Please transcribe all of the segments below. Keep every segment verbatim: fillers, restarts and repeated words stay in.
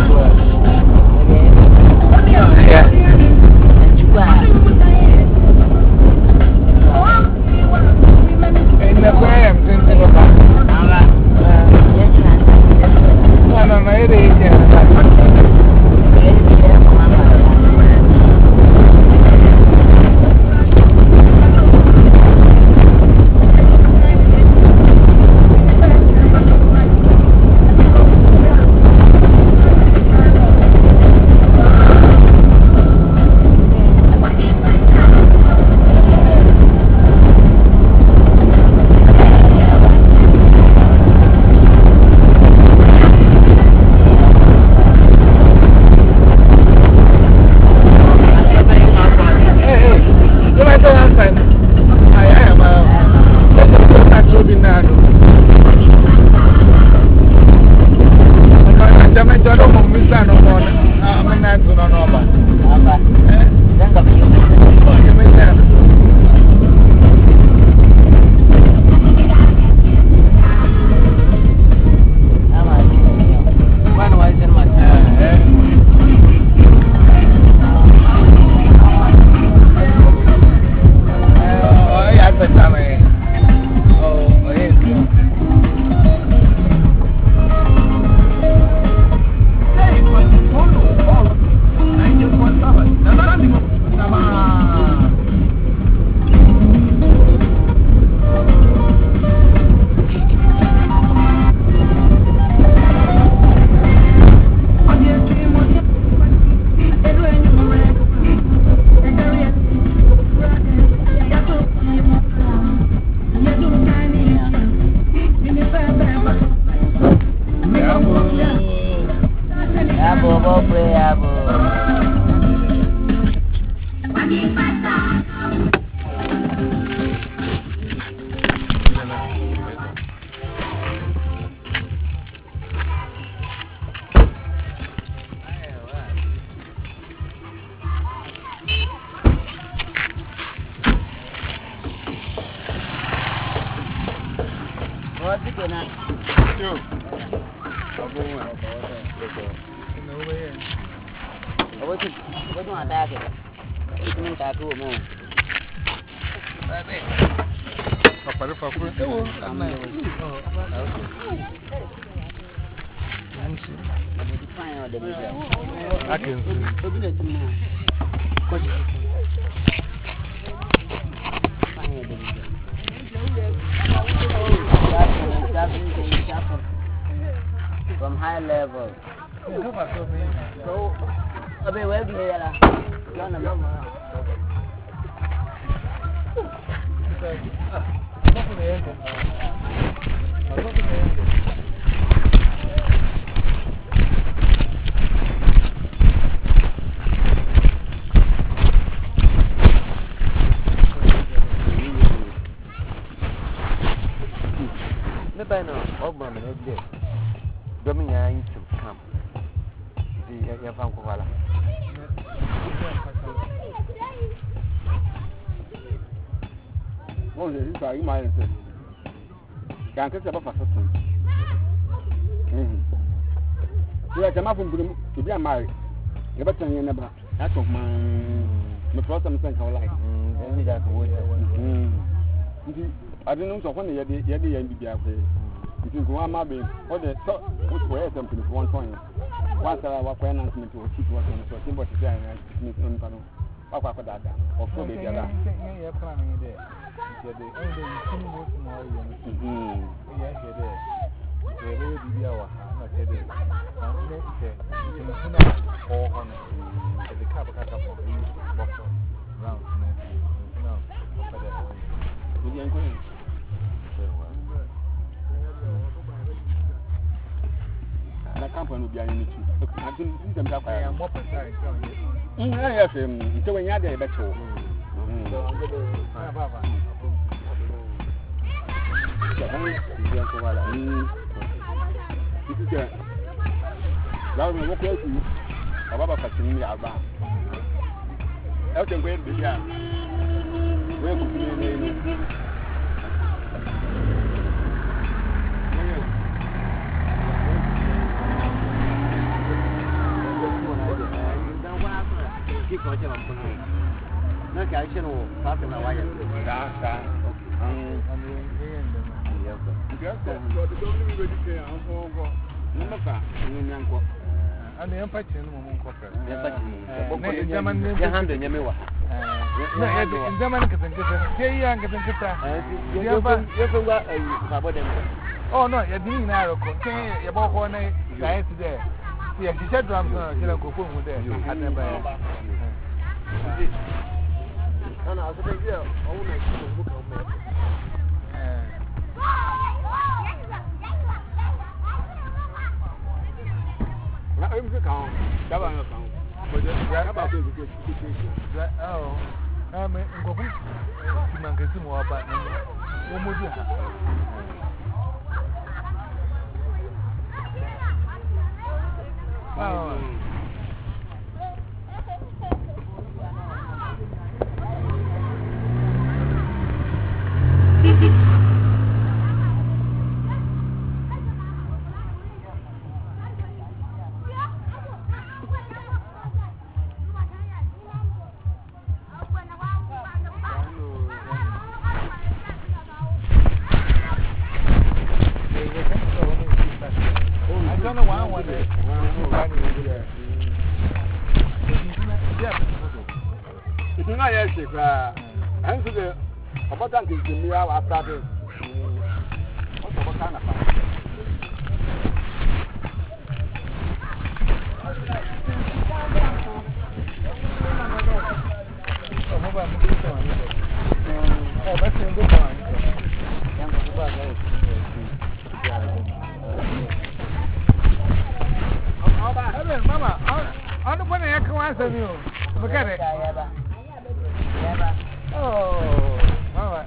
From high level. So, a bit well here. By now, all my men are dead. Dominion to come. The Yavankovala. Oh, this is very mild. Can't get above a system. You are Jamafum to be a married. Never tell you never. That's of my my problem sense of life. Only that way. I don't know when you did the N B A. It is one maybe or the top which were something for one point. Once I was announcement to keep working so simple to say and on panel. Papa for that. Of course, they are planning there. The only two more tomorrow. Yes, it is. The way the hour, not a day. And let's say, you can put up four hundred the cup of box round. No, for that. The company will be in it. I didn't think that I am more precise. I have him. So when you are there, that's all. This is a now we walk close to Baba Patini Alba. I can wait the year. Where could you so much of no action or something like that. And the empire in Mumon Copper. The German name, the hand in Yamewa. In German, you can get a oh, no, you're doing now. You're about one night there. Yes, she said, I'm going to go home with them. I never. And I was a girl, all my book of me. Now, I'm the count. That one account. But then, about the oh, I'm going to get some more about me. What would you have? Oh. Answer the about that is the mirror after this. What kind of Mama, I don't want to answer you. Look at it. Oh, Mama.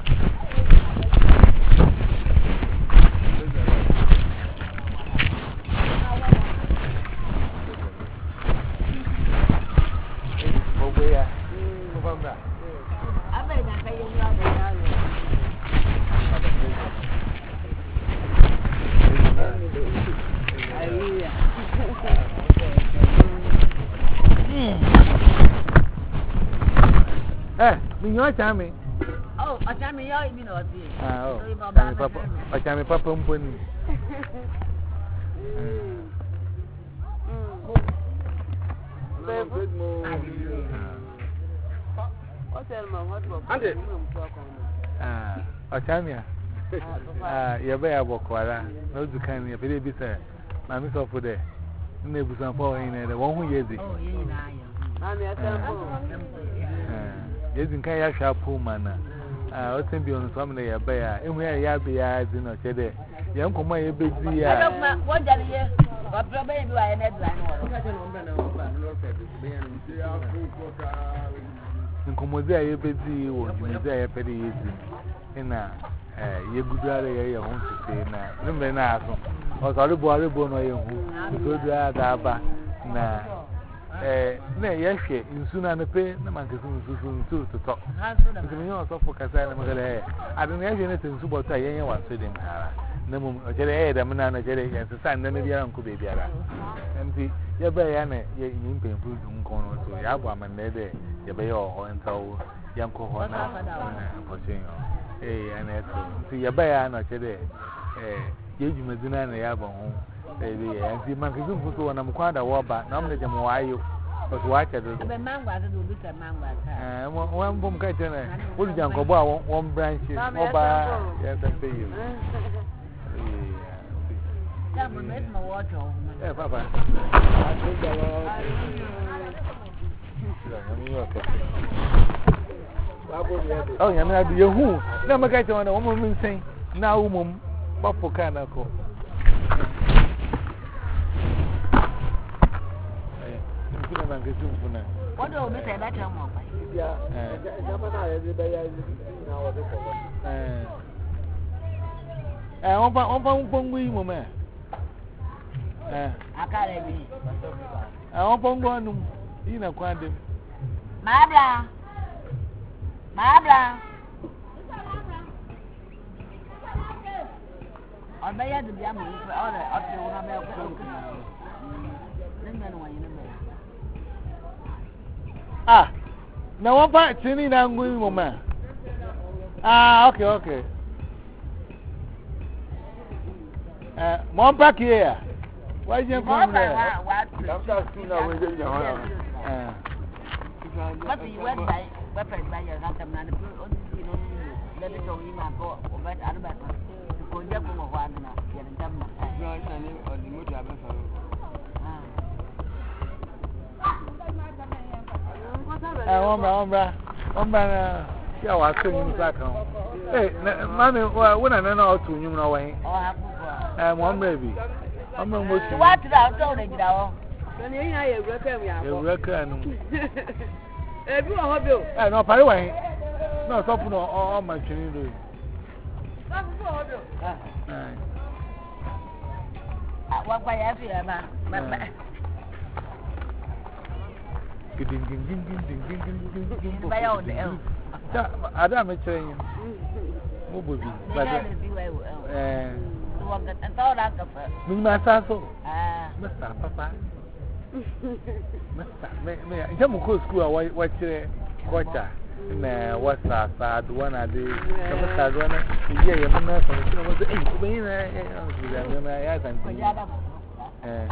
Eh, me your time. Oh, I tell me, you mean what? Ah, oh, Papa, I tell me, Papa, um, when. Ah, I tell me, ah, you're very aboquara. No, you can't, you're very bitter. Mammy, so for there. Maybe some for in the one who is it. Yes, in Kaya Shapu Mana. I was thinking on some day a bear, and where ya be as in a shed. Young Kuma, a big dear. I don't know what that is. But probably do I net line in Comodia, a big deal, or Jimmy, pretty easy. In a ye good area, home to say now. Remember now, or sorry, boy, born or you who go there, Daba. Now. Eh, no, yes, in soon and a pay, no man can soon to talk. Because you also focus on the I don't have anything to what I want to them. No, I tell you, the man and Jerry, and the son, then the uncle baby. And the Yabayana, you pay food in corner to Yabam and Lady, Yabayo, and so Yanko Hona for saying, eh, and that's to Yabayana today. Eh, Yaji Mazina and Yabon. Baby, and the man can put one of the quad a wabba, not the Jamoyo, but watch it. The man was a bit of man. One boom kitchen, would you go about one branch? Yes, I pay you. my water. Yeah, Papa. Oh, you're not the who? Never get on a woman saying, now, mum, Papa Canako. What do we say that? Yeah, I want one wee woman. I can't be. I want one, you know, quantum. Mabla, Mabla. I may have to be able to order up to one of our Ah. Na one part chini na ngui mama. Ah, okay, okay. Uh, one pack here. Why you from there? After school now we get your Uh. But you went by weapon by your random man. Let it go in my go over Albert. The project will one now. Get a dumb. or the motor have Eh, ombra, ombra. Ombra, yeah, was singing back home. Hey, mommy, when I know to you know way. Eh, one baby. I'm almost what I told you now. When you hear a record, you reckon. everyone will. Eh, no, by the way. No, stop no all my children. What by every man? Ding ding ding ding ding ding ding ding. By all the elf. Adam is saying, Moby, but eh, and thought I could. my sasso, Ah, Mister Papa. Mister, may I come to school? What what's your quarter? Na what's that? Sad one I did. Some sad one. Yeah, you're not from the was eight. When I had and eh,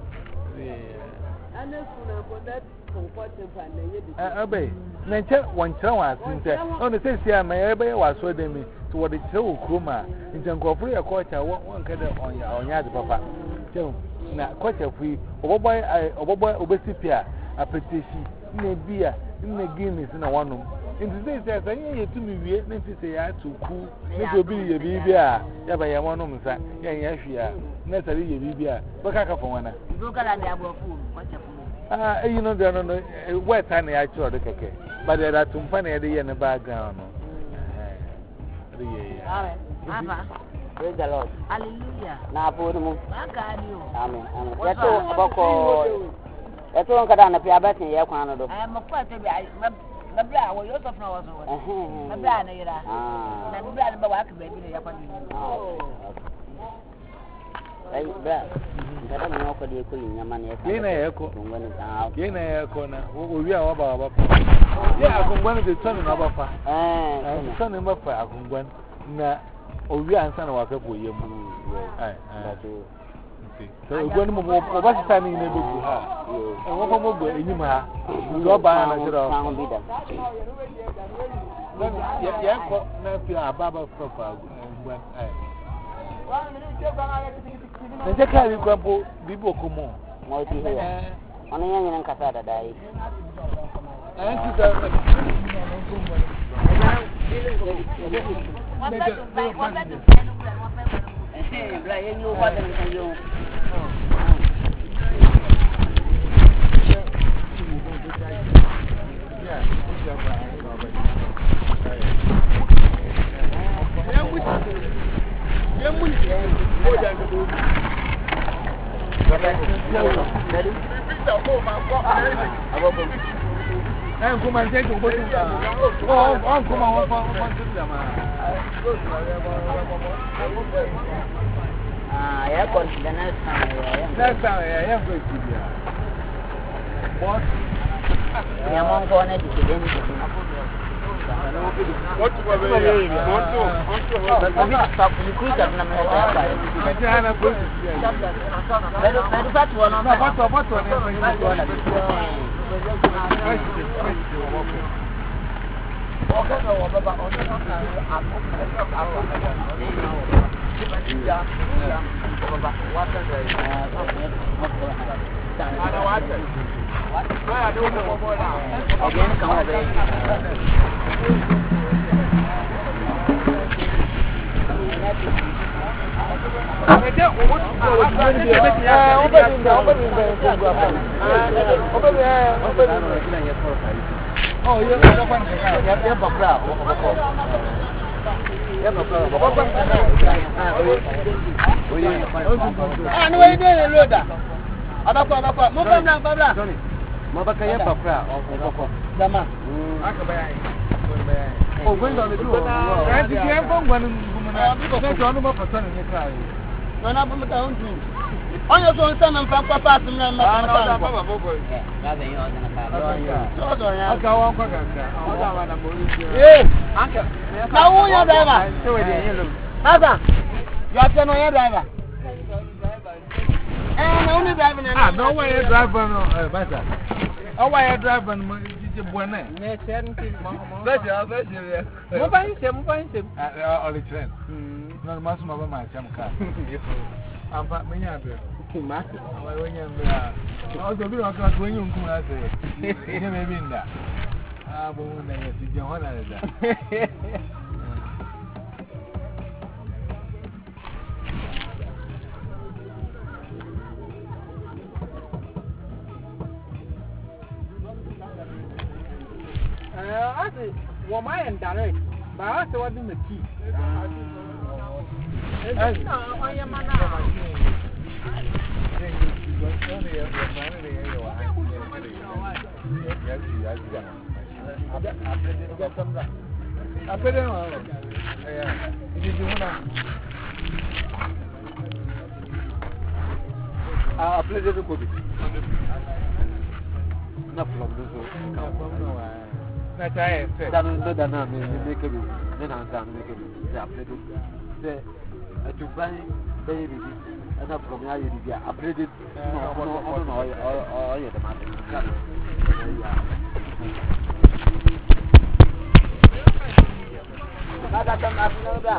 And that's when that comfortable and eh, obey. Nature one chance. On the same time, my everybody was so demi to what it's so chroma. In Janko, a quarter, one kind of on your yard, Papa. So, now, quarter free, or boy, I, or boy, obesipia, a petition, in a beer, in a Guinness in a one room. In the days that I hear to me, we let me say I too cool, maybe be a baby, yeah, by a one room, sir, yeah, yeah, not a baby, but I can for one. look at the above food. What's your food? Ah, you know, there are no wet and I saw the cake, but there are some funny idea in the background. Mama, Praise the Lord. hallelujah. Na put him. My God, you. Amen. Amen. That's all about. That's all. Kada na pia bati ya kwa ndo. I am a quite a bit. My brother was also from us. My brother, Nira. Ah. My brother, but I could be a Oh. Hey, brother. Kada na wako die ko yin yama ne. Yena yako. Ngwani ta. Yena yako na. Wo wi a wa ba ba. Yeah, akungwan de tonu na ba fa. Eh. Tonu ba fa akungwan na owi ansa na wa ka bo yem. Ai, ai. So ogwan mo mo ba sita ni na beku ha. E wo ko mo bo enyim ha. Do ba na jira. Ya ya ko na fi ababa fa fa ngwan ai. Nje ka ri kwampo bibo ko mo. Mo ti he. Ono nya nyina nkasa da dai. Ai ti da. One better, one better. Eh, bra ye ni o ba den kan yo. Eh, come on, take a photo. Oh, oh, come on, Ah, ya kon the next time. next time, I am going to be. What? Ya mon ko na di den di. What you were very want to want to But we stop you could have na me ta ba. I can't afford to see. Pero pero fat one on. No, what what what? Oh, yeah, yeah, yeah, bakra. Yeah, bakra. Bakra. Oh, yeah. Ah, no, you don't know that. Abakwa, abakwa. Mo bamla, bamla. Johnny. Mo baka yeah, bakra. Bakra. Dama. Akabaya. Oh, going on the door. And the game from one woman. No, John, no person in the crowd. Nana from the own team. On your own son and papa pass him and my Papa Bobo. That's a young Okay, I won't go. Hey, Uncle. Now, who are driver? Mother, you are telling your driver. And only driving. Ah, no way you're driving, no, better. Oh, why you're driving, you buone? That's your version. Mobile him, mobile him. All the trend. No, much more my jam car. I'm back, me, I'm when you're also be on class when you come out there. You never been there. Ah, but when I see you, what is that? I see what my and direct, but I also want the key. I am I played it with no problem. That's I said. That is better than make it. Then I'm done making it. I played it. To buy baby. And up from here, you get upgraded. No, no, no, no, or the matter. Nada come up no da.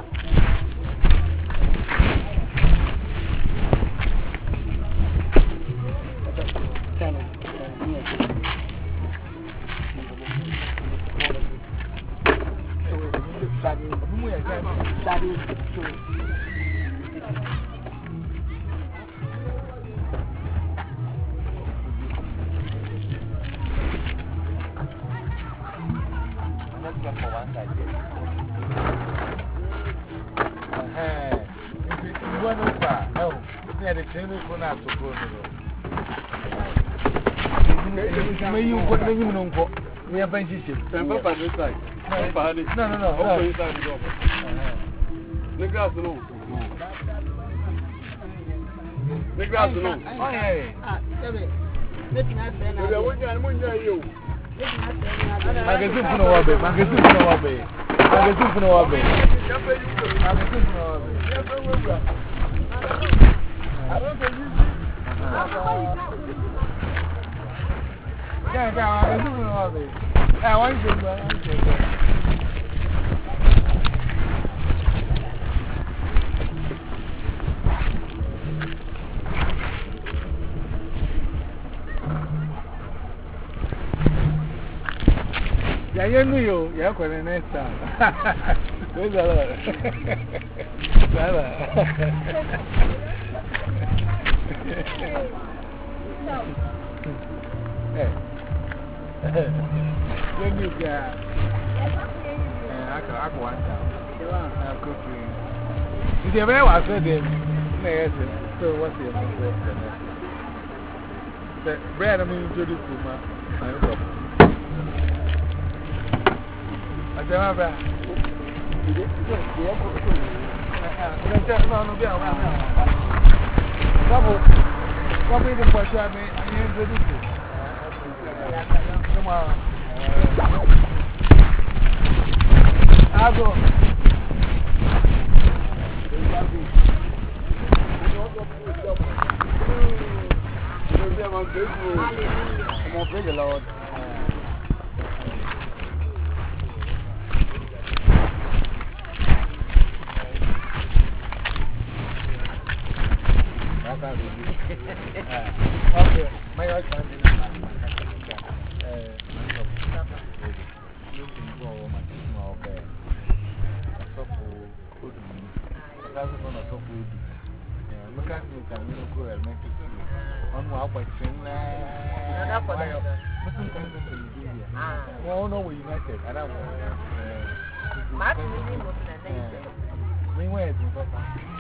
You put me in on court. We are benches. No, no, no, no. The grass alone. The grass alone. Oh, yeah. Let me ask you. Magazine for no wabe, magazine for no wabe, magazine for no wabe, magazine for no wabe. I don't think you yeah, yeah, magazine for no wabe. I want you to, I want you to. Yeah, you know, you're going to next time. Where's that? Hey, when you get, I can one down. I'm cooking. Is there very well said? So, what's your the bread I'm introduced to my problem. I tell my brother. Couple, couple of them I mean, introduce you. Come on. I'll go. I'm going to pray the Lord. Okay, my wife comes in. Well, no, we united. I don't know. We went in Papa.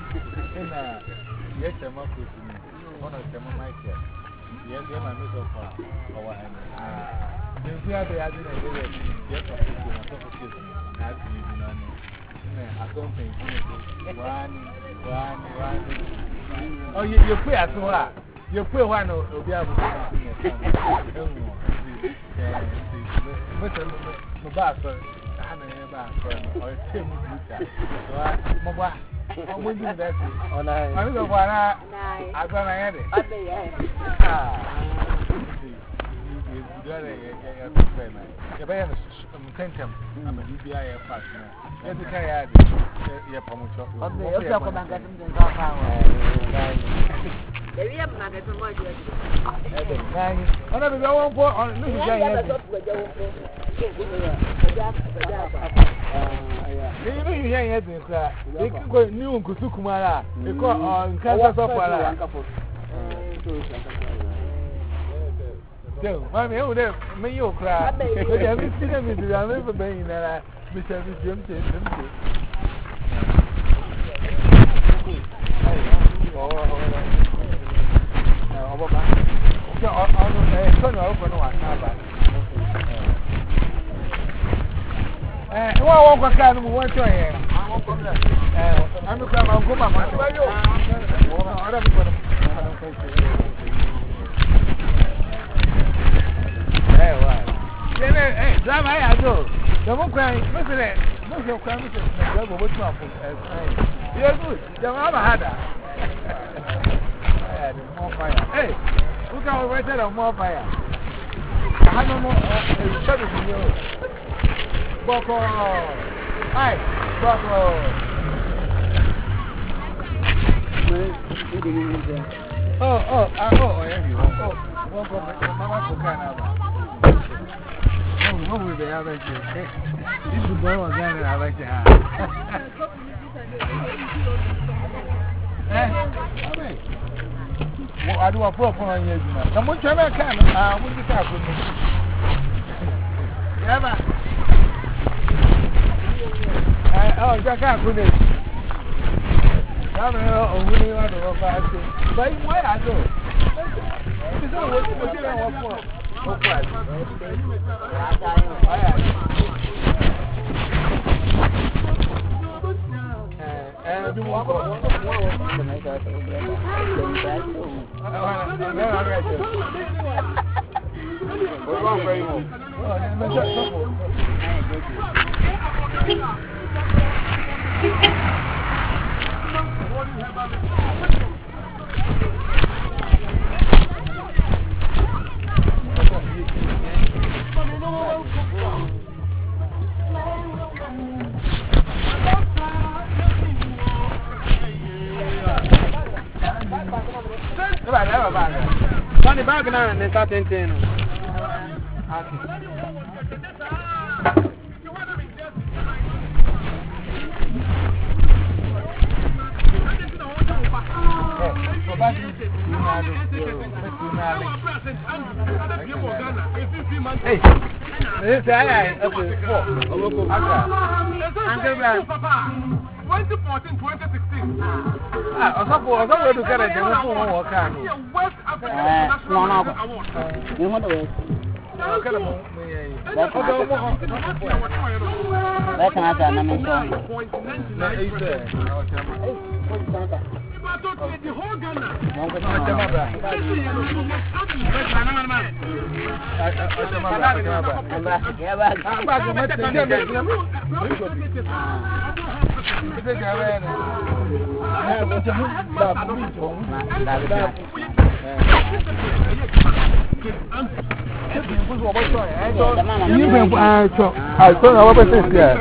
Yes, I'm up with me. One of them on my chair. Yes, I'm a miss of our hand. You see how they are doing it. Yes, I'm a suffocation. As you know, I don't think one, one, one. Oh, you pay at all. You pay one of the other. My back, I have a back, or a team with Mobile. I'm going to do that. I'm going to go on. I'm going to have it. You're very content. I'm a U B I partner. Every time you're promoted. Okay, you're going to get them to power. Maybe I'm not as much as I never go on for on this guy. You know, you hear it, you can go new Kusukumara, you call on Kansas of Walla. So, Mammy, over there, may you cry. But I haven't seen him in the other being there. Mister Jim says, so, I'll turn over one. Eh, wa wa kwa kana mu wa to ye. Eh, ami kwa ma ngoma ma ti ba yo. Ora bi kwa. Eh, wa. Yene, eh, drama ya do. Do mo kwa, mo se, mo se kwa mo se, na go mo tu afu. Eh. You good. Do ma ba hada. Eh, mo fire. Eh, who can we wait on more fire? I no more. Eh, shadow bi yo. Boko! Hi! Boko! Oh, oh, ah, oh, oh, yeah, you. Oh, Boko, Mama Kokana. Oh, no, we be having you. This is the boy again, I like you. Eh? Well, I do a proper on you. I'm going to try to come. I'm going to talk with me. Yeah, oh, Jack, I couldn't. I'm not winning out of a but why I do? It's not what you want for. And I do want Johnny bag now and then start ten. Hey, this guy, okay, four. twenty fourteen twenty sixteen. Ah, I suppose I want to get a general work. West Africa no, no. You want to wait? That's not a number. The whole Ghana. Even I saw our business here.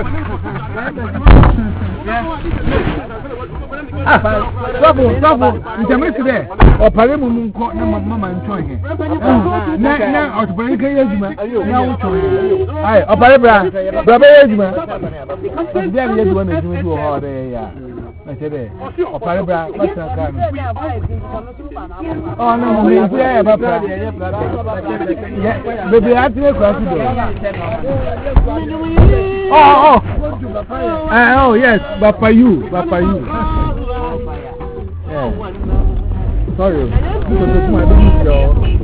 Trouble, trouble. You can make it there. Or Palamu, Mamma, and Tony. Now, or to break a yezma. I, or Palabra, Brother Yezma. Then you want to do all day. I said, or Palabra, what's that kind? Oh, no, yeah, but baby, I think oh, oh, uh, oh, yes, but for you, but for you. Yeah. Sorry, because it's my baby.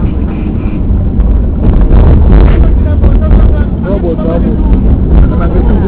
Trouble, trouble.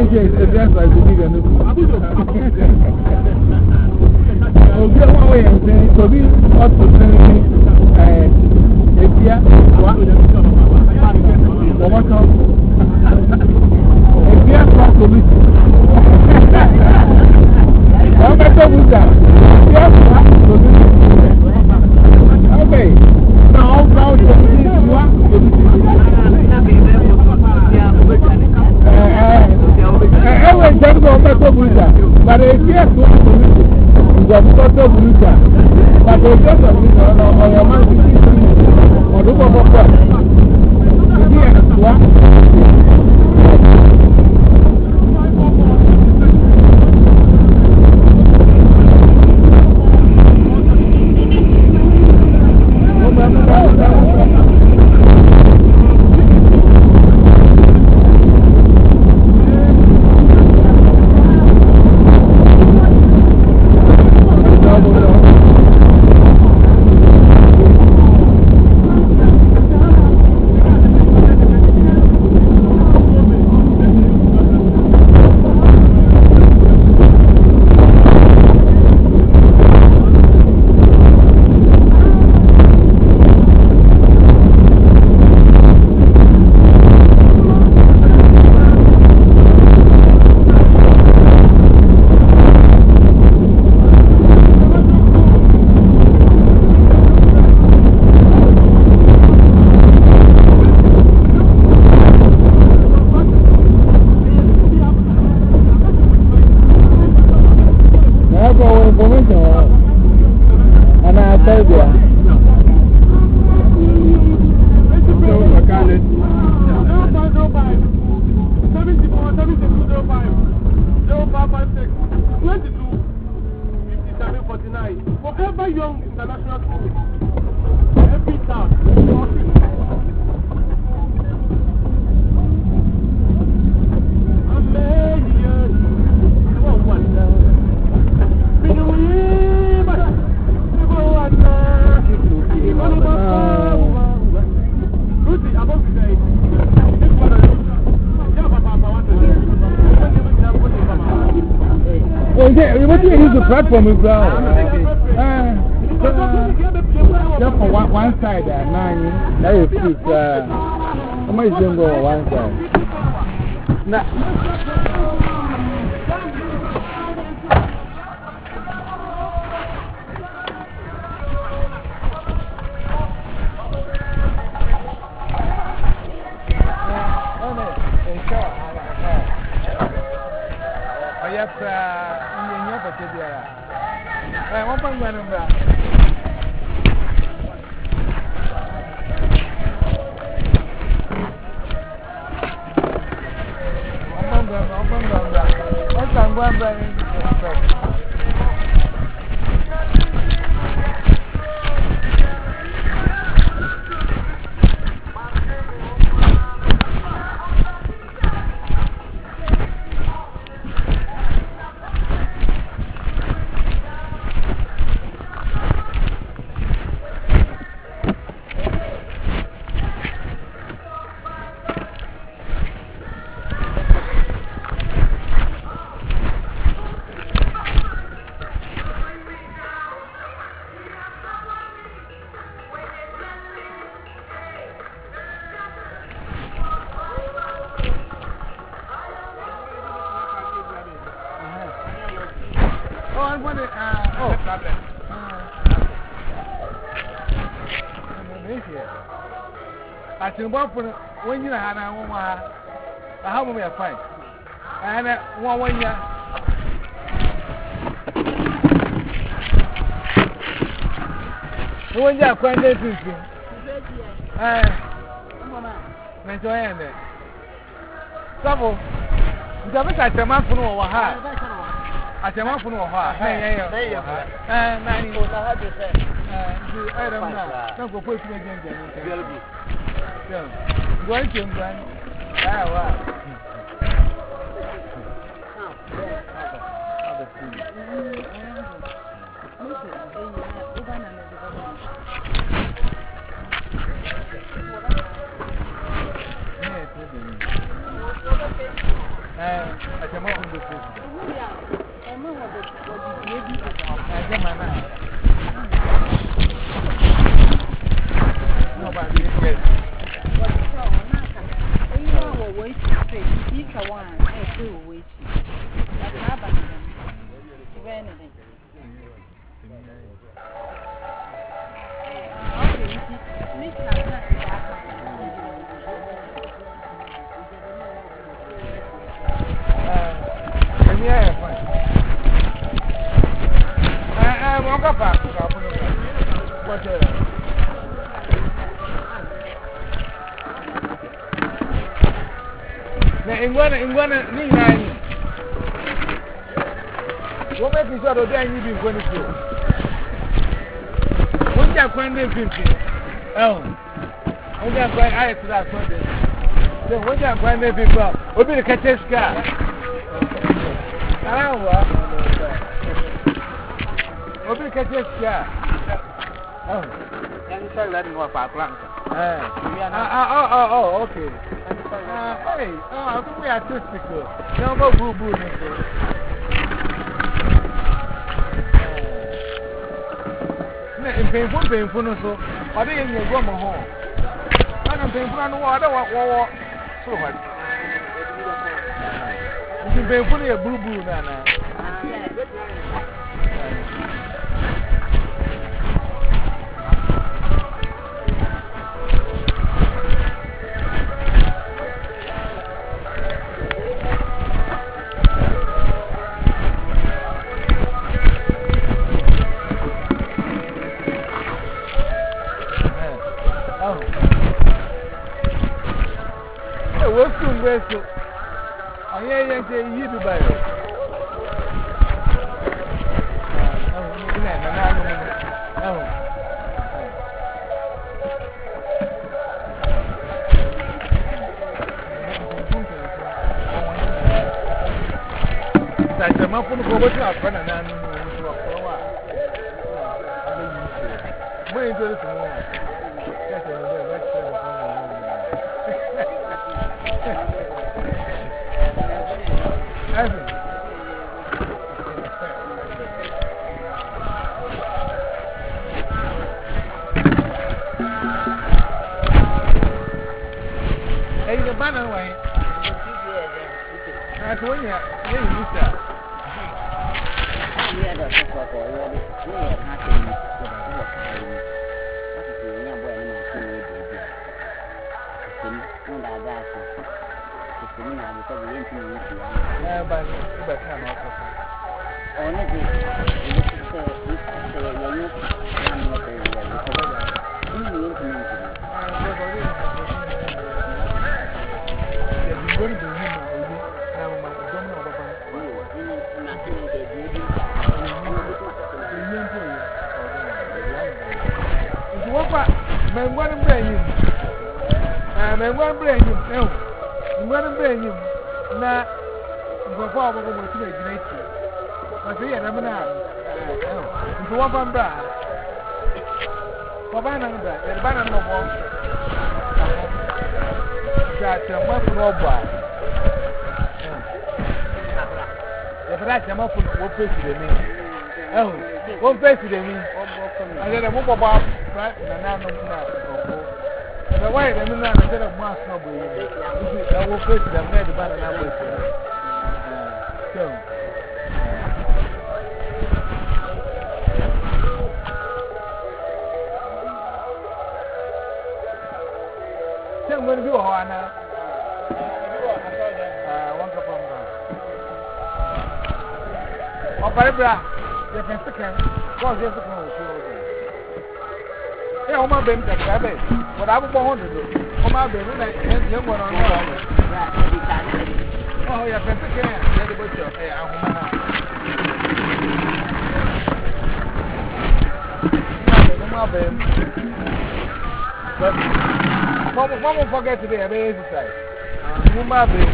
say it's just like the big and Obi one way and say Obi up to twenty eh Etia what What come Etia from Obi I'm a Tobuta Etia from Obi Okay now now you want I went down to a Tobuta but Etia from Obi Ìjọba tó burúkú pàtó ìjọba mi ọ̀nà ọ̀yọ́ máa ń fi ọdún pọ̀pọ̀ pọ̀ ìdí ẹ̀ wá. Forever Young International School. Every town. What do you use the platform as well? Just for one, one side, uh, nine, that is it. How much do you go on one side? Now, I think when you had a woman, I have a fine. And one one year. When you are quite interesting. Eh, enjoy it. Sabo, you have a man for no one. I can want for no one. Eh, nine years. I don't know. No, go put me again. Going to run. Ah, wow. Uh, I come up with the fish. I'm not going to be able to I get my man. Nobody is yet. you know what way to say. You can one, I do wait. That's happening. Anything. Yeah, fine. I am on back. What? Now, in one, in one, nine. What makes you sure that you be going to do? What's your friend name? Oh, what's your friend? I to that Sunday. Then what's your friend name? People, we'll be the catch car. I don't know. We'll be the catch car. Oh, and tell that in what our plan. Oh, oh, oh, okay. Hey, oh, I think we are artistic. No more boo boo. In painful, painful, so I didn't even go home. I'm painful, I know what I want. So much. It's painful, a boo boo, Nana. So, I hear you say you do buy it. That's a map on the go to our friend and I'm going to do tomorrow. Hey, the banner way. That's when you're in Mister. We had a support for you. We had nothing to work for you. What is the young boy in my community? And I got you. It's me, I'm going to be in the Yeah, but it's not also. Only this is the impact of your youth. I'm not very well. You need to mention it. I'm going to be him. Now, my governor of it's what my one bring him. And my one bring him. No, one bring him. Now, before we go to the generator. But we are now. Into one from Brad. For Banana, the Banana no more. That's a much more bar. If that's a much more face to me. Oh, one face to me. I get a mobile bar, right? And I know that. The way the men are instead of mass noble, I will face them where the banana was. So. I'm going to do a Hana. One cup of Oh, Barbara, the second. What's the second? Yeah, I'm not being the rabbit. But I was born to do. I'm not being like young one on Oh, yeah, Pentecost. Yeah, the butcher. Yeah, I'm not being. But. Mama, Mama, forget today. I may exercise. You might be.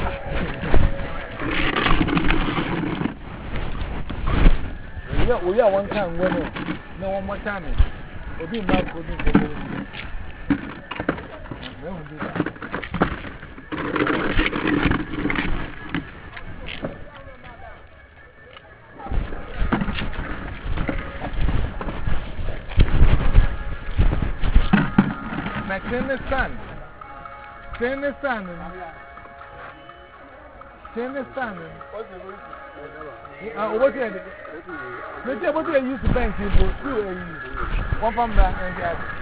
We are one time winning. No one more time. It'll be my good news. No one do that. Send the sun. Send the sun. Send the sun. Uh, what do you do? What do you use to bank people? One from that and the other.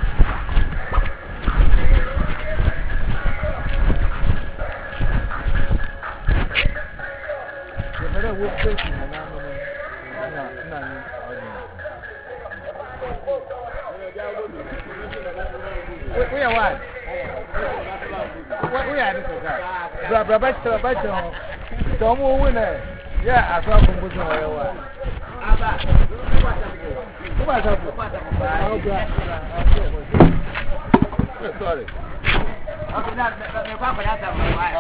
You better work facing and I'm not. We are what? What we are this guy? Bra bra back to back to. Some more winner. Yeah, I saw from good one. Aba. Come on, sorry. Okay, now me papa that am why.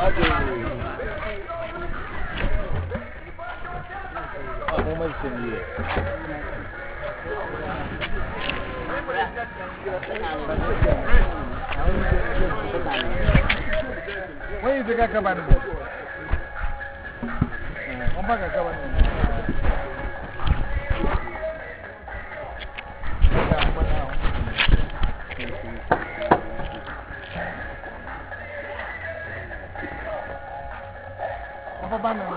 Oh, mo me sin here. When you take a cabin, I'm back a cabin. I'm a banner.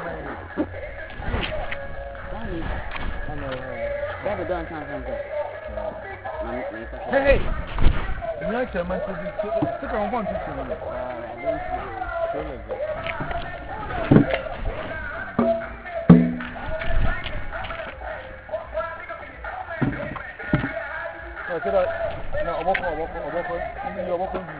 Hey, hey! You like your man to be sick on one to see. I said, no, I walk on, I walk on, I walk on, you walk on.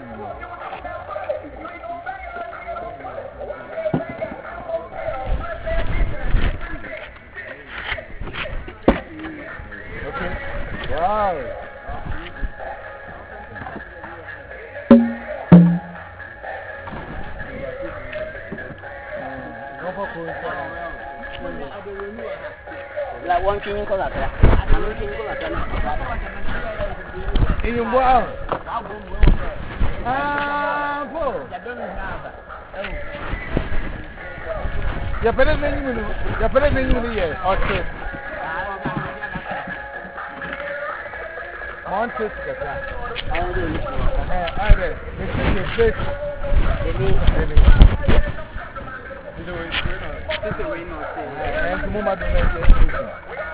Okay. Wow. Like one king in color. I'm king in color. In your wow. Ah, boy. You're better than you. You're better than you here. Okay. Montes, get that. I do. I do. You see your face. You know, this is a way not saying. And to move my donation.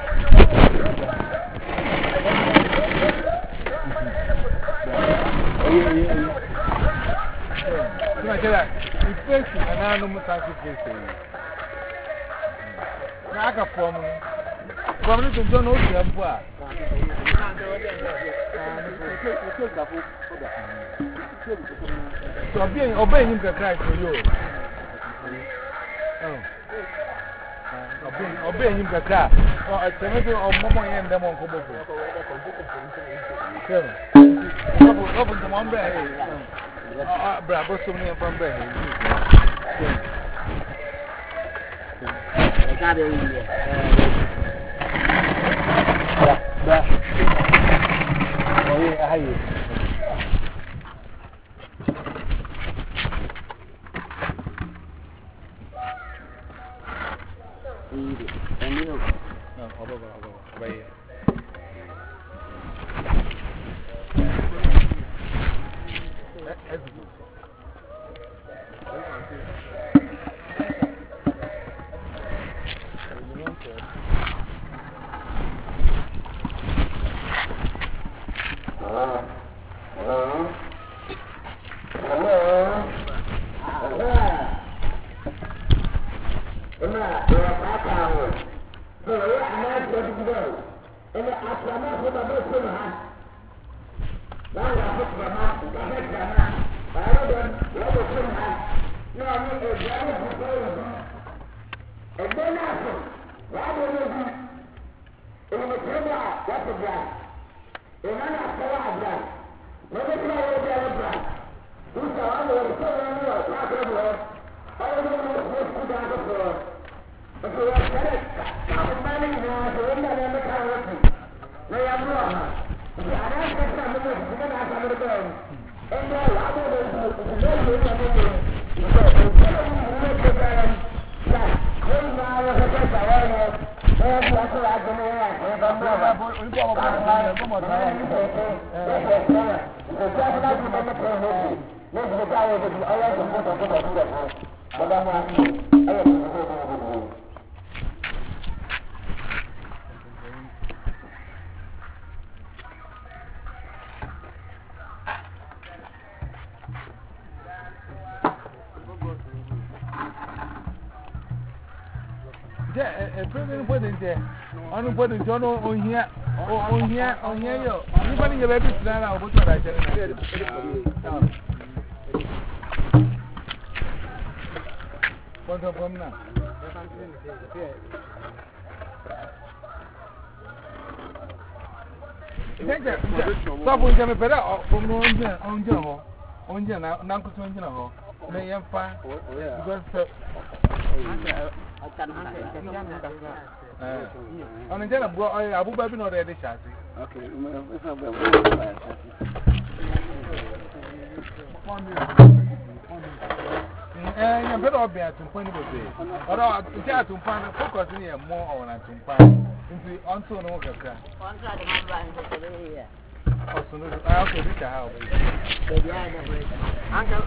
So I tell that, it's facing and I know what I'm facing. I got from from the John Ocean. So obeying obeying him to cry for you. Oh. Obeying obeying him to cry. Oh, I tell you, oh, Mama and them on Kobo. Open to one bed. Ah, bravo, so many from bed. Got it in here. Oh, yeah, how you? Eat it. And you know. No, over, over, over here. Onu bodu jono onhia onhia onhia yo ni bani ye baby sinara obotu ada chere na Quanto vamos na Nje só vou já me pera como onde onde ho onde na na kutu onde na ho me yemfa because on the general, Abu Babi no ready chassis. Okay, if I and you better be at some point of the day. Or to try to find a focus in more on a tumpan. Into onto no worker. One side of my blind. Also, I also reach a house. Uncle,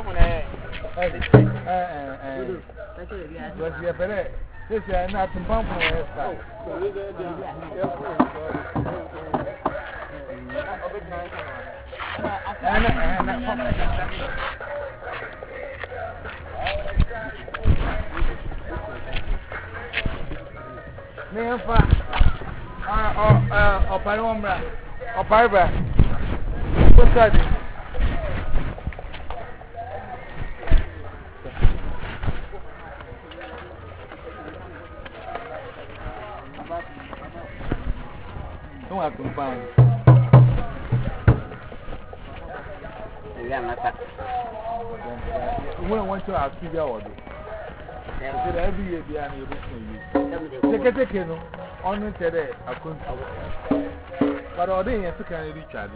and then, this is not to bump on the side. Nefa, uh, or Palomra, or Barbara. What's that? Don't have to find. When I went to our studio order, every year behind your business, take a take on the today. I couldn't. But all day, I can't reach out.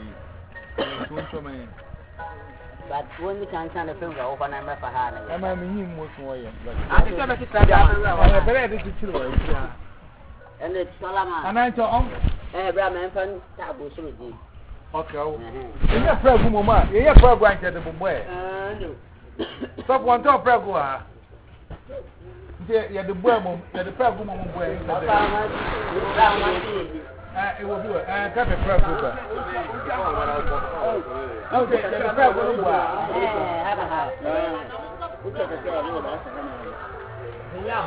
But when we can't stand a film, I open a map for her. I mean, most way. I think I'm a kid. I'm very difficult. And it's Solomon. And I saw eh Brahman fan tabu sumidi. Okay. You have program mama. You have program at the boy. Uh no. Stop one top program. You the boy mom, you the program mom boy. Ah, it will do it. Ah, got the program. Okay, the program boy. Eh, have a house. We take the care of us. Yeah,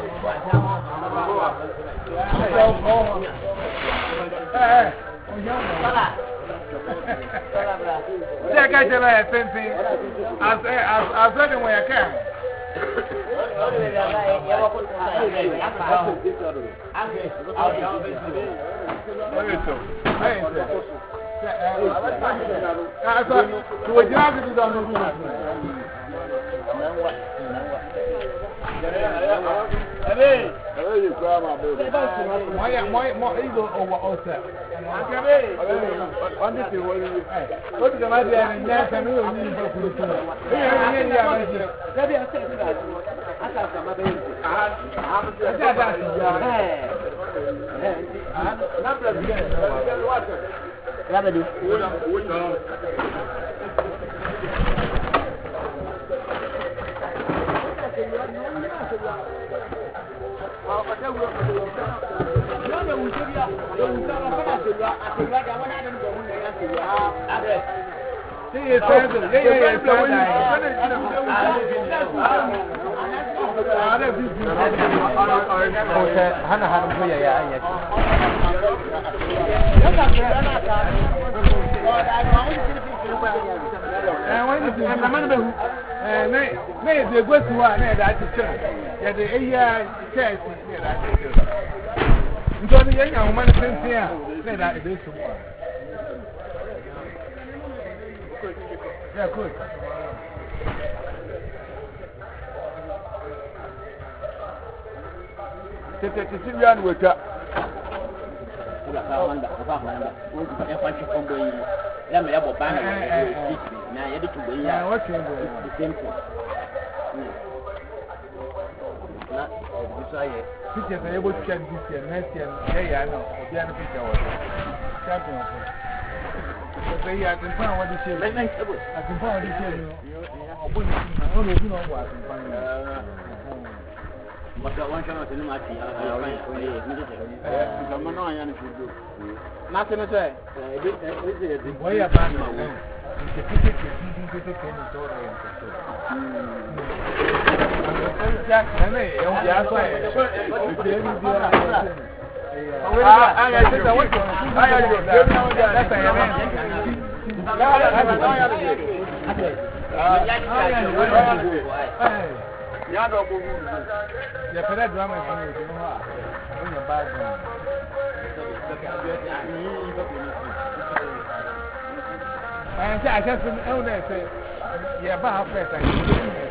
I got you like something as as as when I can. Hey, hey, you grab my baby. My, my, my ego over outside. Okay, on this is what you say. What is the matter? And yes, I know you need to put it. Hey, hey, hey, let me say that. I got my baby. I'm just that. Hey, hey, I'm not going to watch it. Grab it. Which one? Maybe go to one that is church. Yeah, the area church near that church. So the young woman sent here, say that it is so. Yeah, good. Take it to Sylvian with her. Let me have a banner. Now, you have to be here. What's the same thing? Pictures are able to check this year, next year, hey, I know, or the other picture was champion. But they are confirmed what this year. I confirm this year, you know, only you know what I'm finding. But one cannot do much. Nothing to say. Why are you the ticket is easy to take any sort of Jack, I mean, yeah, so I say I just know that yeah, but how fast I can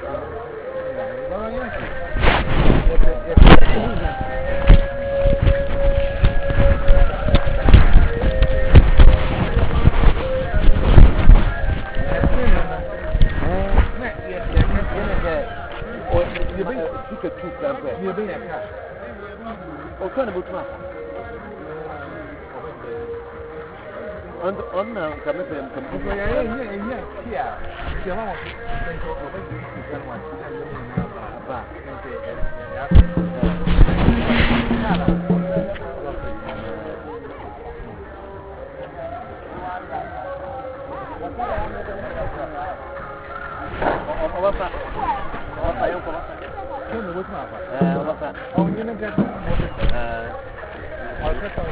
on on now come and come come yeah yeah yeah yeah the one was think of what you can watch ba Oba pa Oba pa yung pa Kung mo ba pa eh oba pa oh yun ang gato eh also to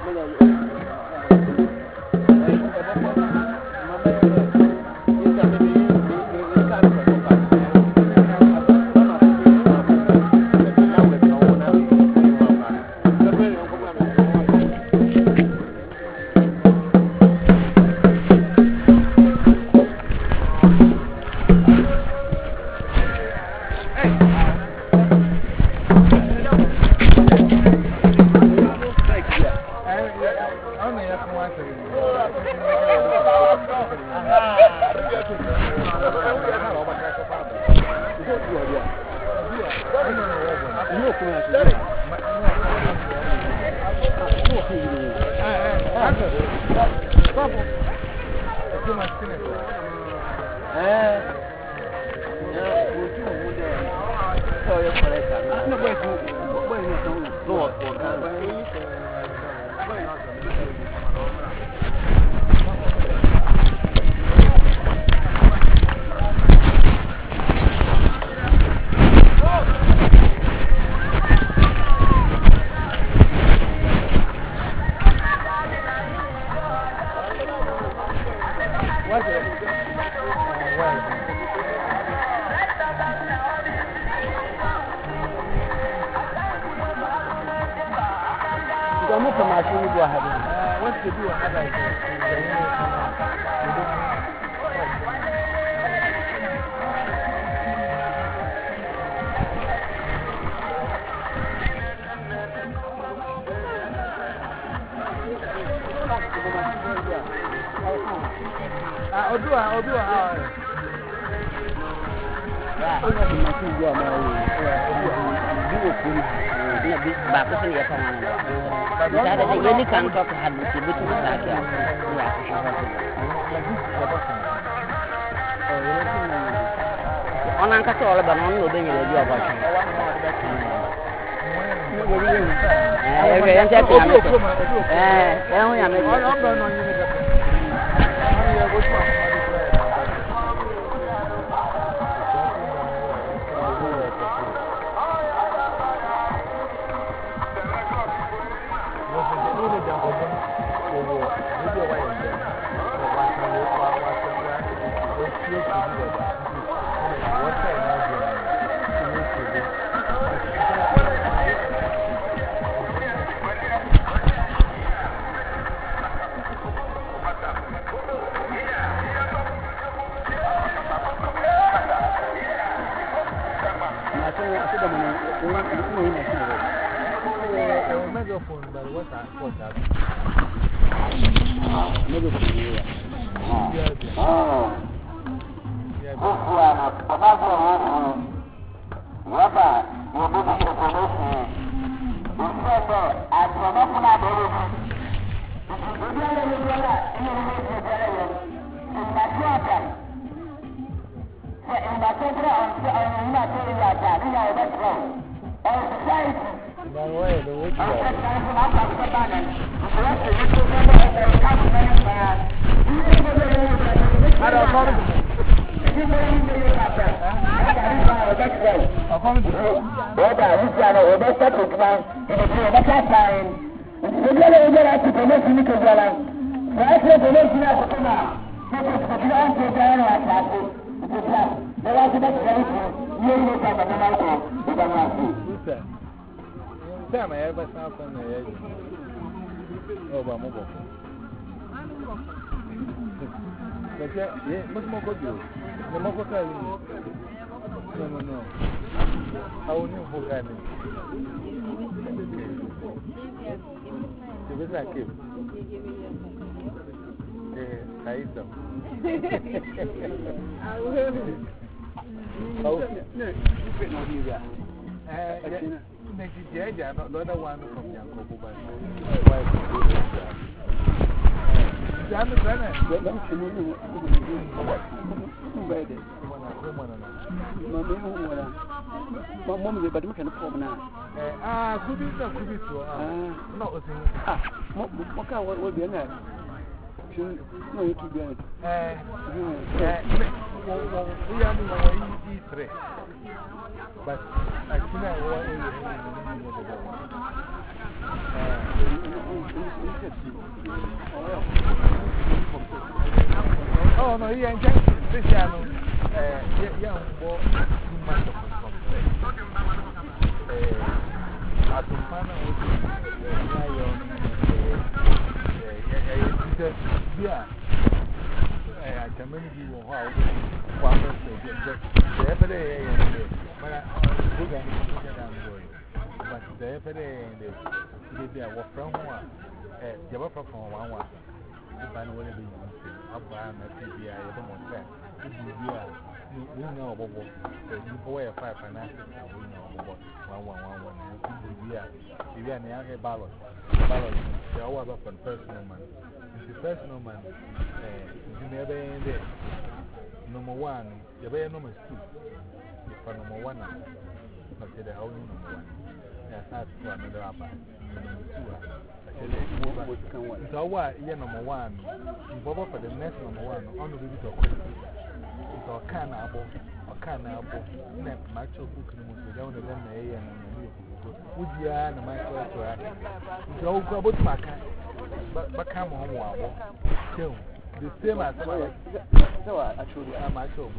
really can't talk to her. She would not on Uncle Solar, but on the baby of your watching. Megaphone, but what's that? What's that? Megaphone, yeah. Oh. Yeah. Oh, Ah, could be so, could be so. No, ah, what kind of what be that? No, you keep it. Eh, we are doing E three. But I think I want oh, no, he ain't just this channel. Eh, young boy, two months of Atumana was yeah, I can many people how one the every day but the every day they are work from one, they work from one one. If I know what it is, I'm buying a T V. I don't want that. We know about you boy a five and I know about one one one one. Yeah, you are near a ballot. Ballot, the hour of a personal man. It's a personal man. You never end it. Number one, you bear number two. If I'm number one, but the whole number one. That's not to another number two. So, what, you're number one. You bubble for the next number one. On the video of it's all kind of or kind of match of cooking. Down the them, and would you and my choice? So, go about my cat, but come home. The same as so, actually, I'm my show.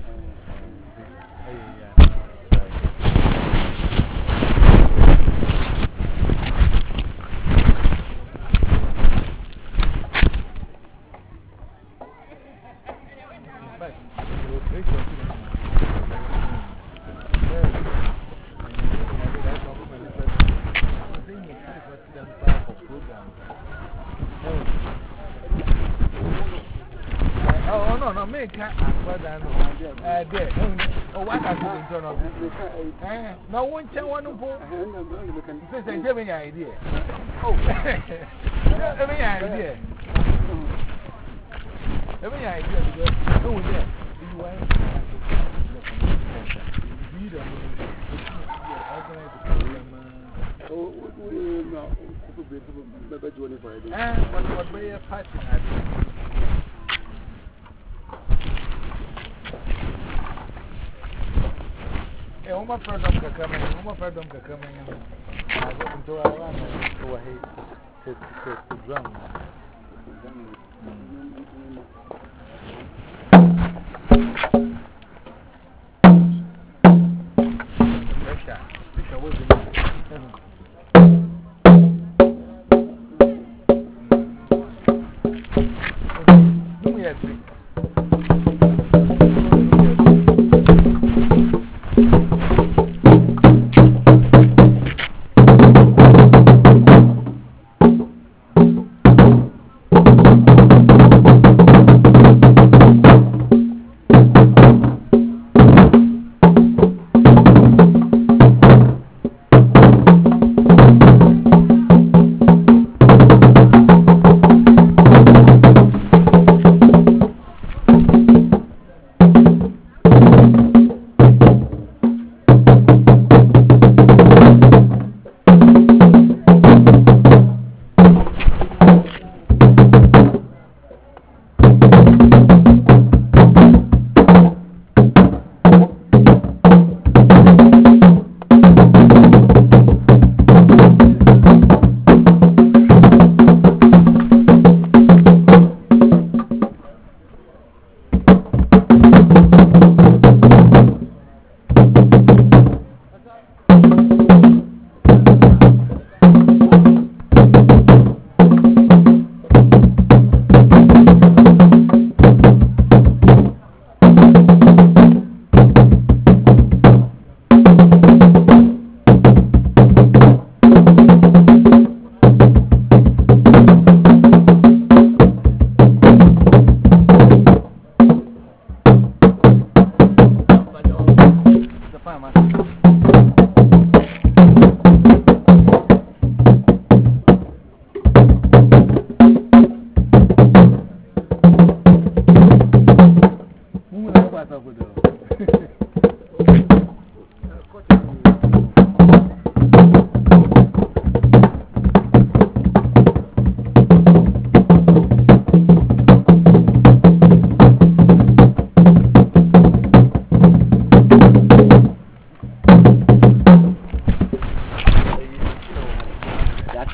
No one can one of them. This is a giving idea. Oh, every idea. Every idea. Oh, yeah. You are oh, we know. What way a party had. Hey, all my friends are coming. All my friends are coming. I go into a run and go ahead to drum. Pressure. Pressure was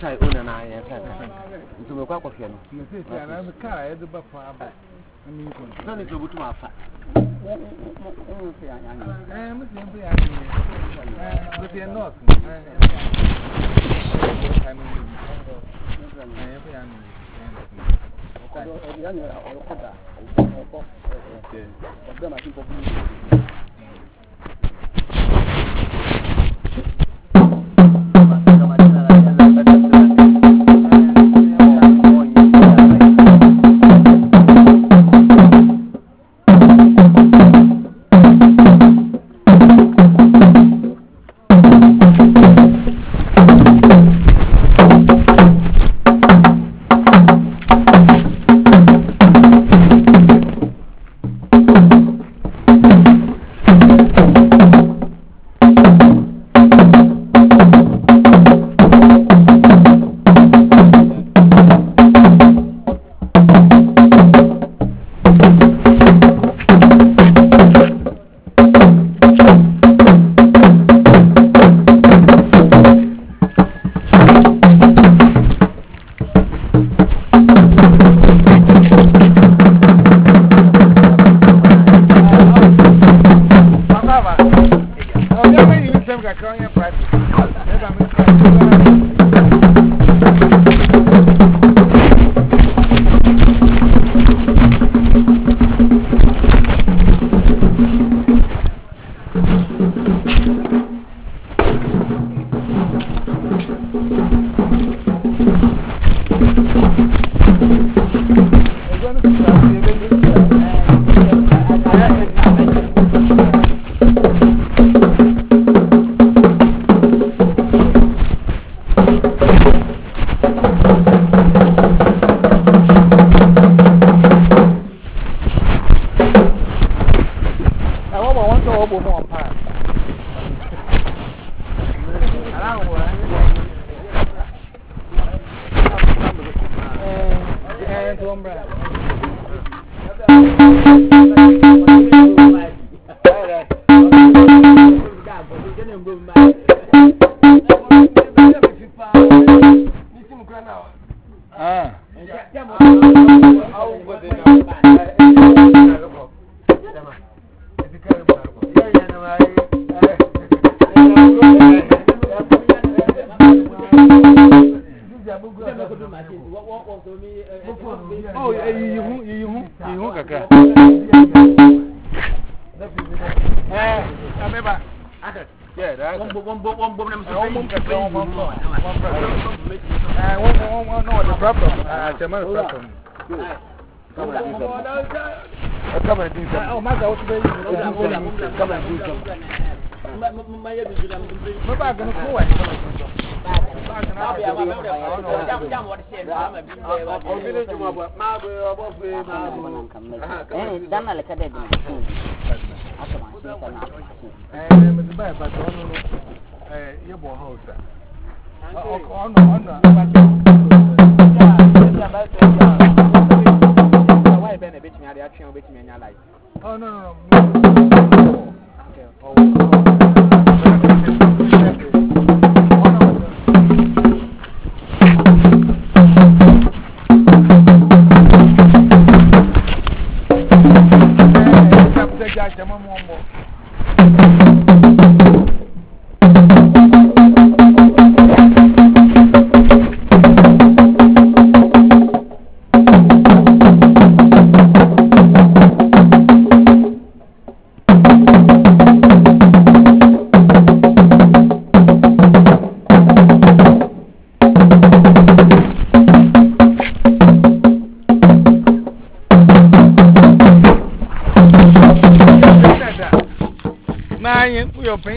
tie owner na ya ka ka nso me kwa kwa hwe no you say say na me car e de ba fa aba ami ko so ni jobutu ma fa eh me say be ya ni eh be the north eh I mean eh be ya ni Odo e ya ni o ko da o ko eh o be ma tin ko Oh, you you you you you kaka. Eh, ameba. Yeah, that's one one one one one one one kaka one one one. Eh, one one one no the problem. Ah, chama the problem. Come and do something. Oh, Master, what's the baby? Come and do something. No bag no cool. Dana le kade bi. Eh, me the bag but no eh ye bo house. Oh, oh no, no. Why ben e bit me ade atwe o bit me anya light. Oh no no no. Okay. Oh. Your pain.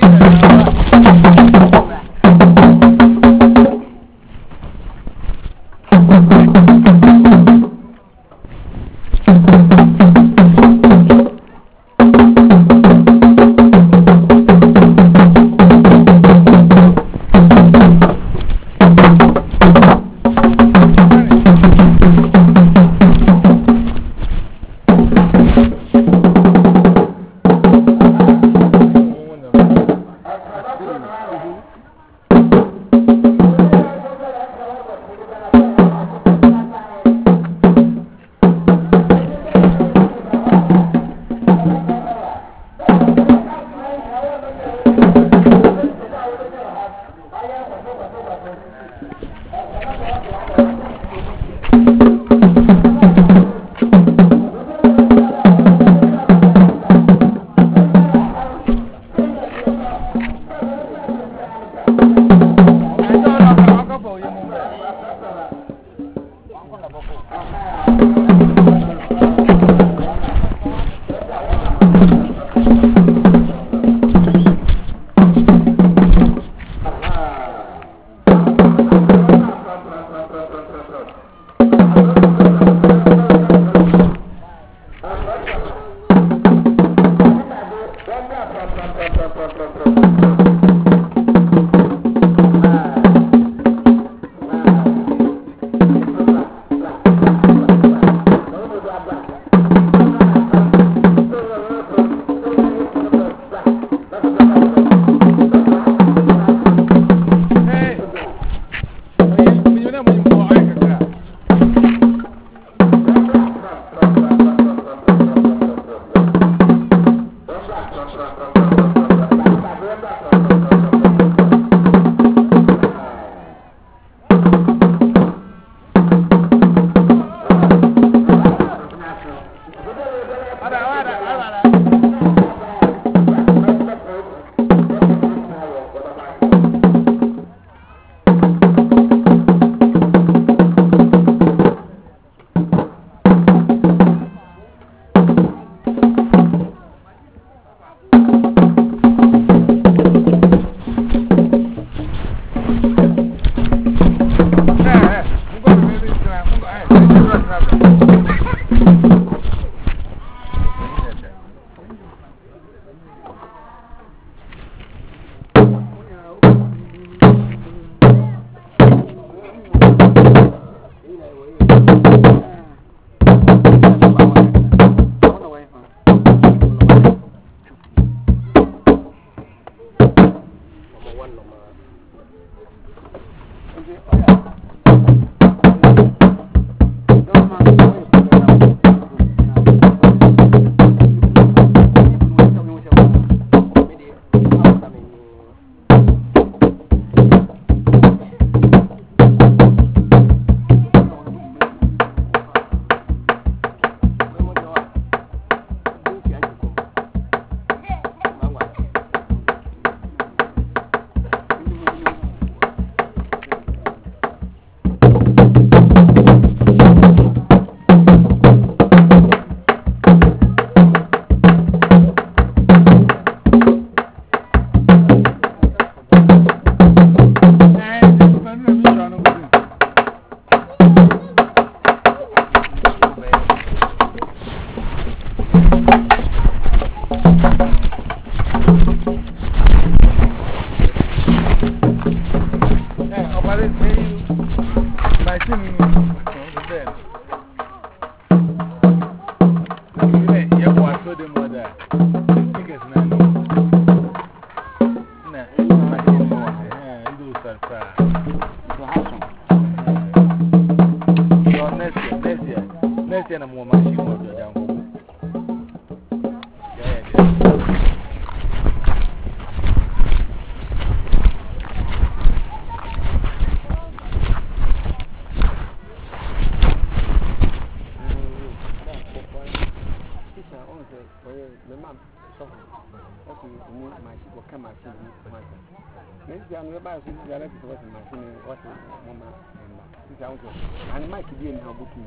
And Mike being how booking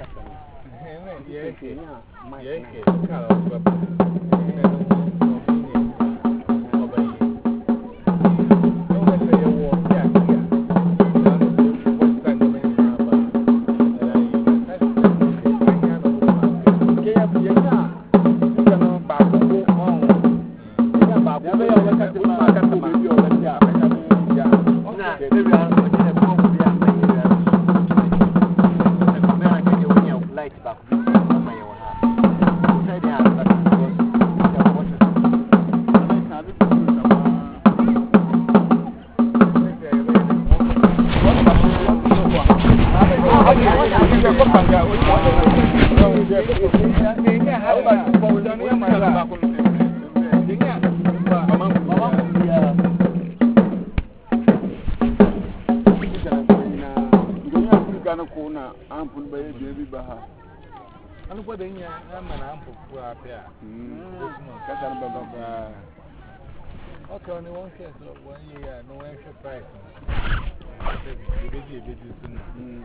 Okay, only one case, one year, no extra price. The baby, baby, soon.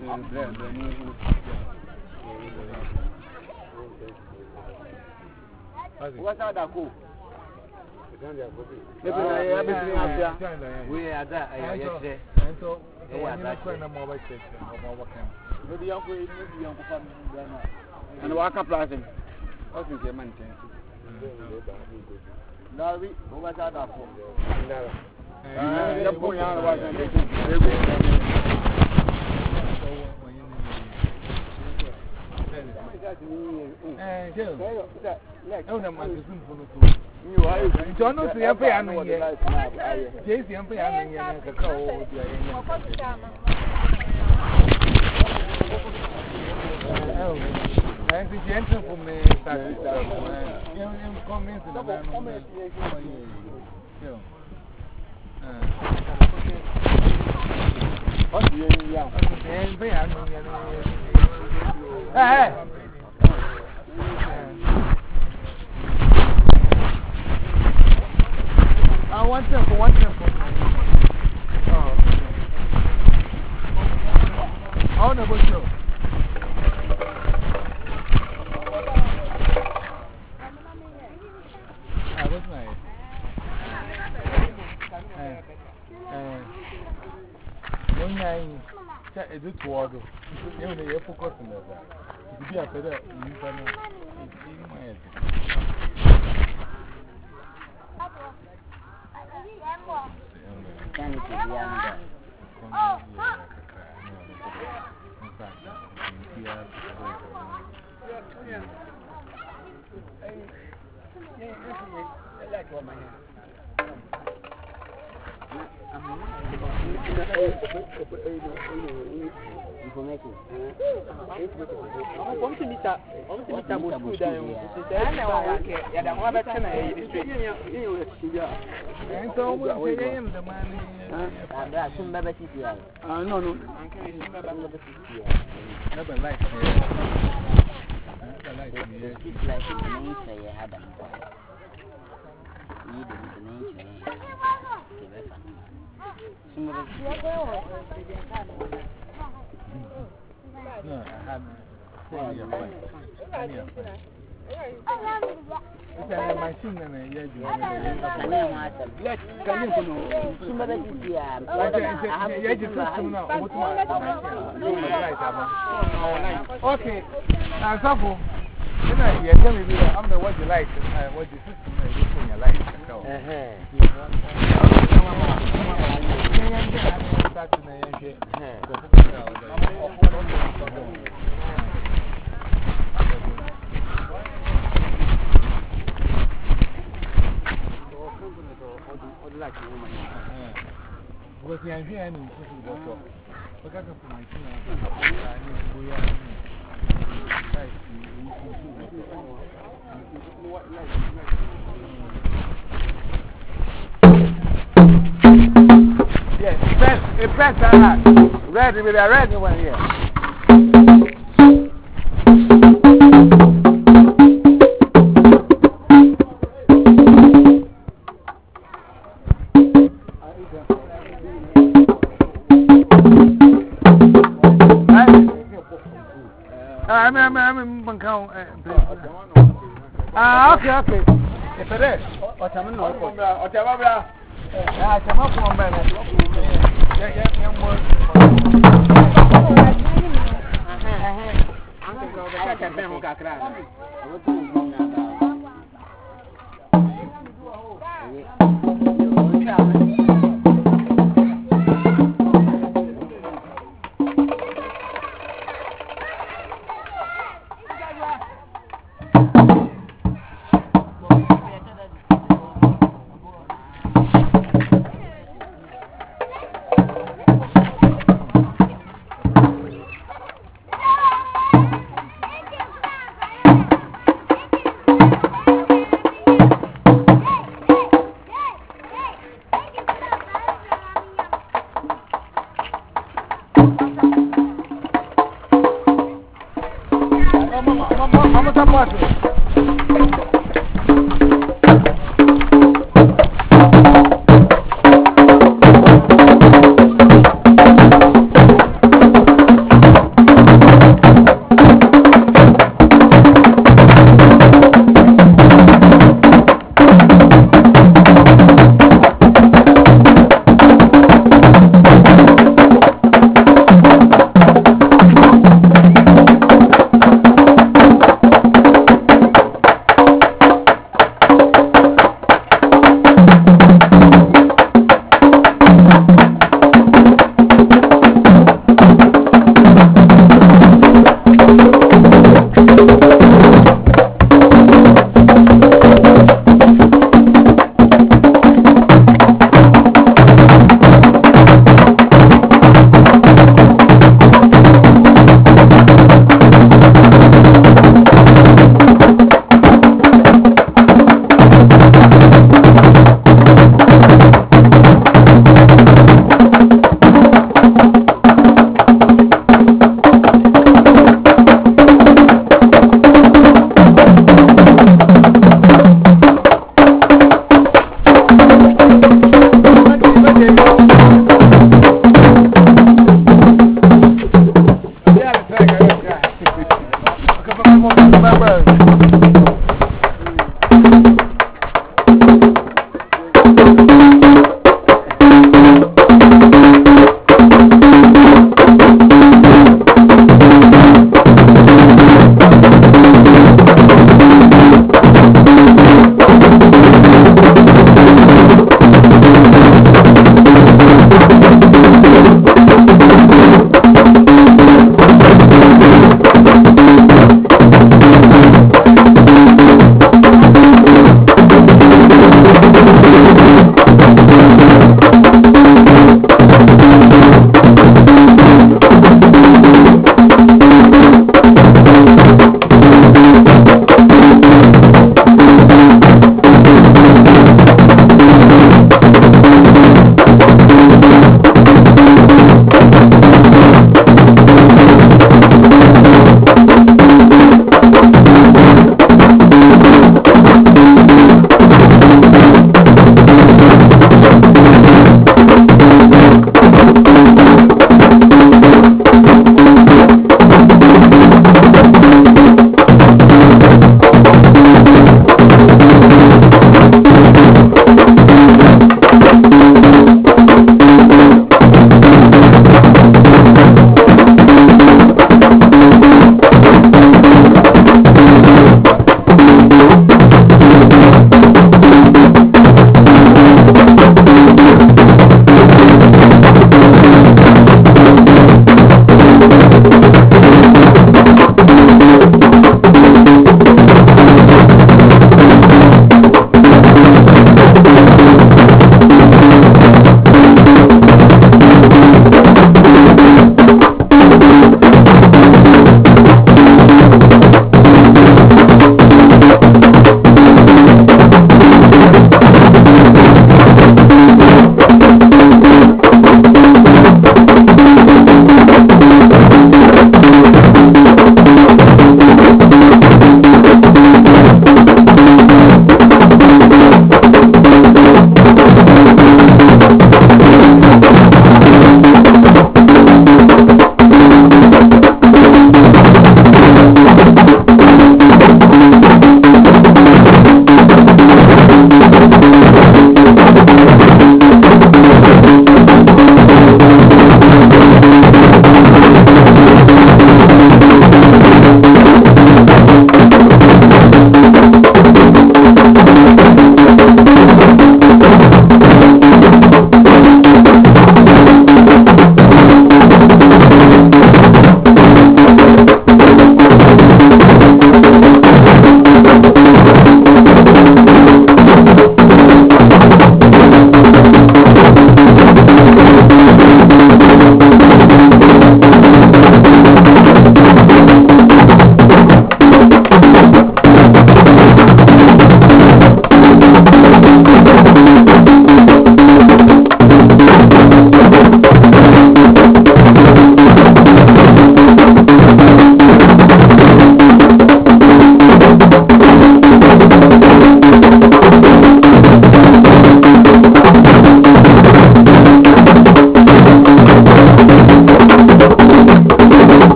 What's that? We are that. And so, one year, I'm over church, over what kind. Maybe young way, maybe young family. And walk up plastic. What's the man? Now we over that. You're putting out what I did. John knows the empty animal. Yes, the empty animal. And the gentleman from the started comments in the man. What's the young? Hey! I want them for one temple. Oh, I want to go show. Ah, what's my? Eh, eh. One nine. Is it toward you? You know, you focus on that. If you are better, you can see my head. Thank you. Oh, I'm information. I'm to meet up. I'm to meet up with school down. I know I can. Yeah, I'm not going to say and so we pay him the money. And that's some baby city. Ah, no, no. Never like it. Never like it. It's like the nature you had. You didn't the nature. Some of No, I haven't. It's a machine and a year. Yes, can you know? Some of it is yeah. Okay, now, Sapo, you know, you're telling me I'm the what you like and what the system is in your life. Because the idea is to go. Because of my yes, it press that red with a red one here. I'm I'm I'm Bankau. Ah, okay, okay. If it is, what I'm not. Whatever. Ah, I'm up on man. Yeah, yeah, yeah, more. Uncle, go back and then we got cracked. Vamos a paso.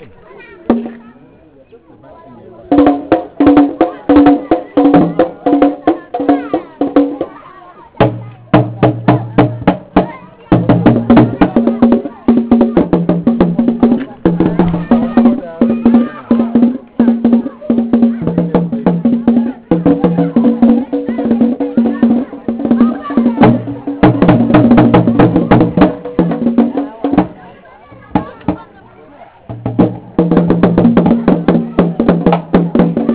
Thank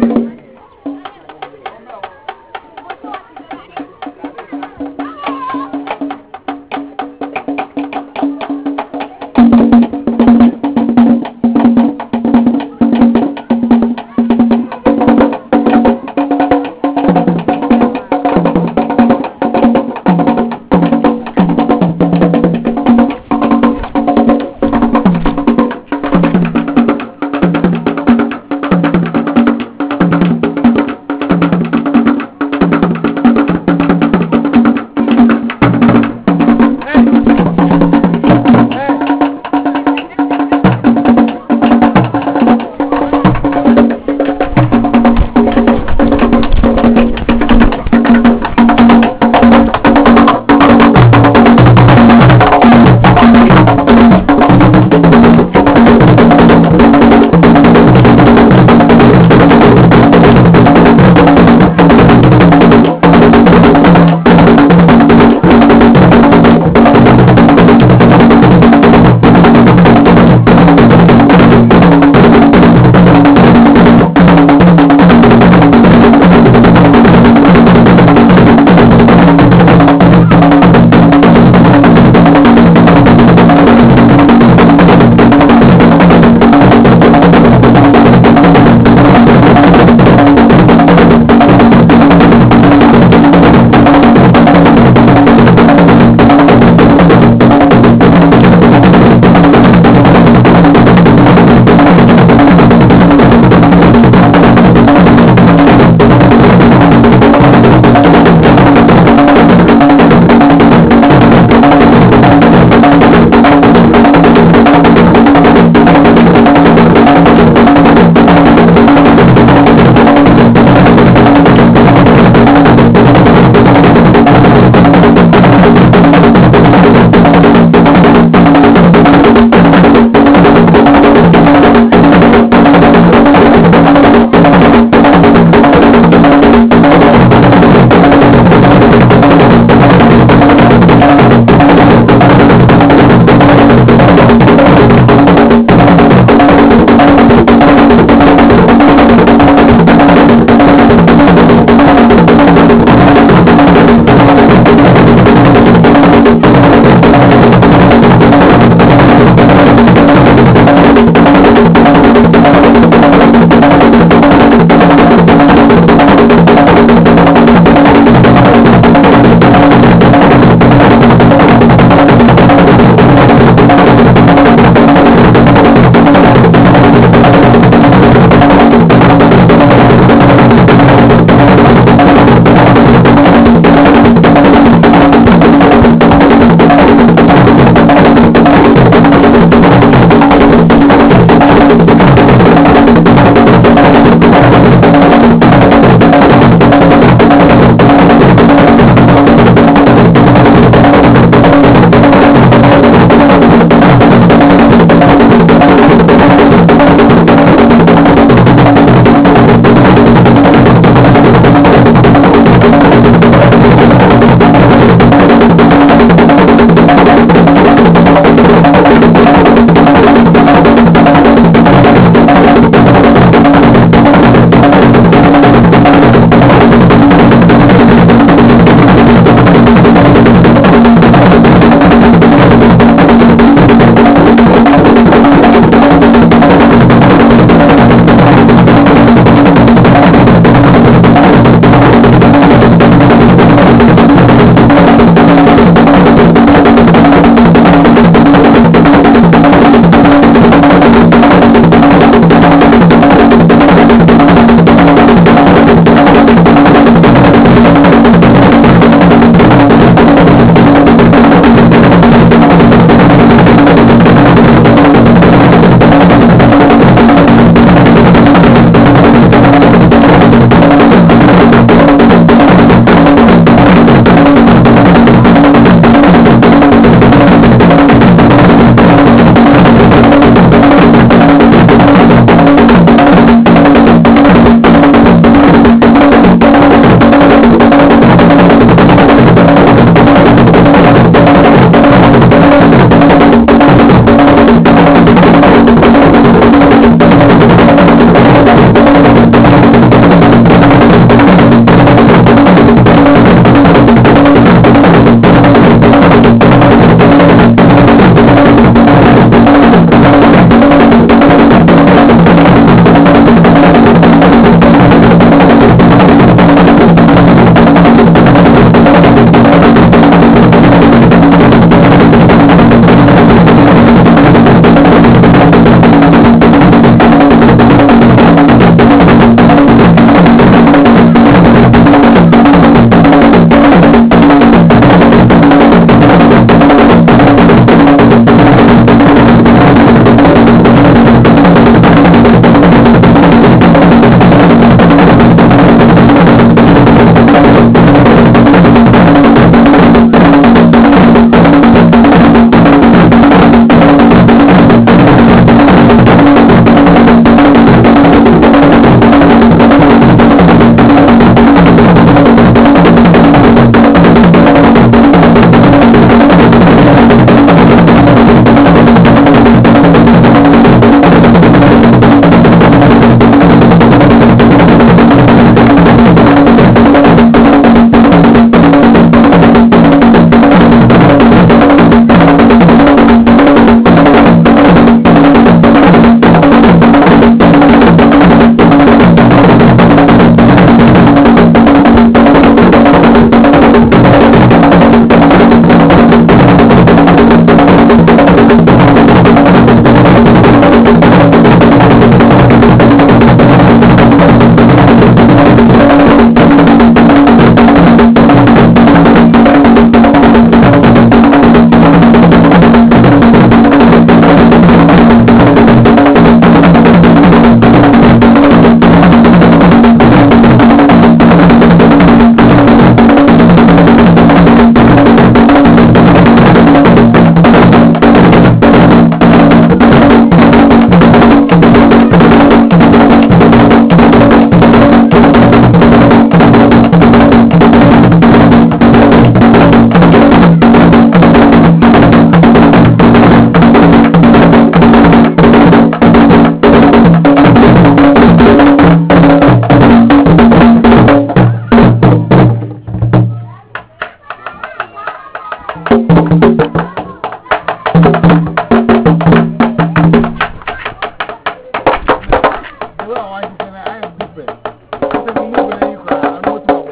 Well, I want to say I am different. So we move in you can I'm not to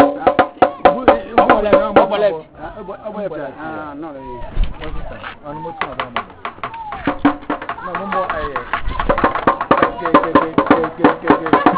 Ah, no, I'm not to no more I okay, okay, okay, okay, okay.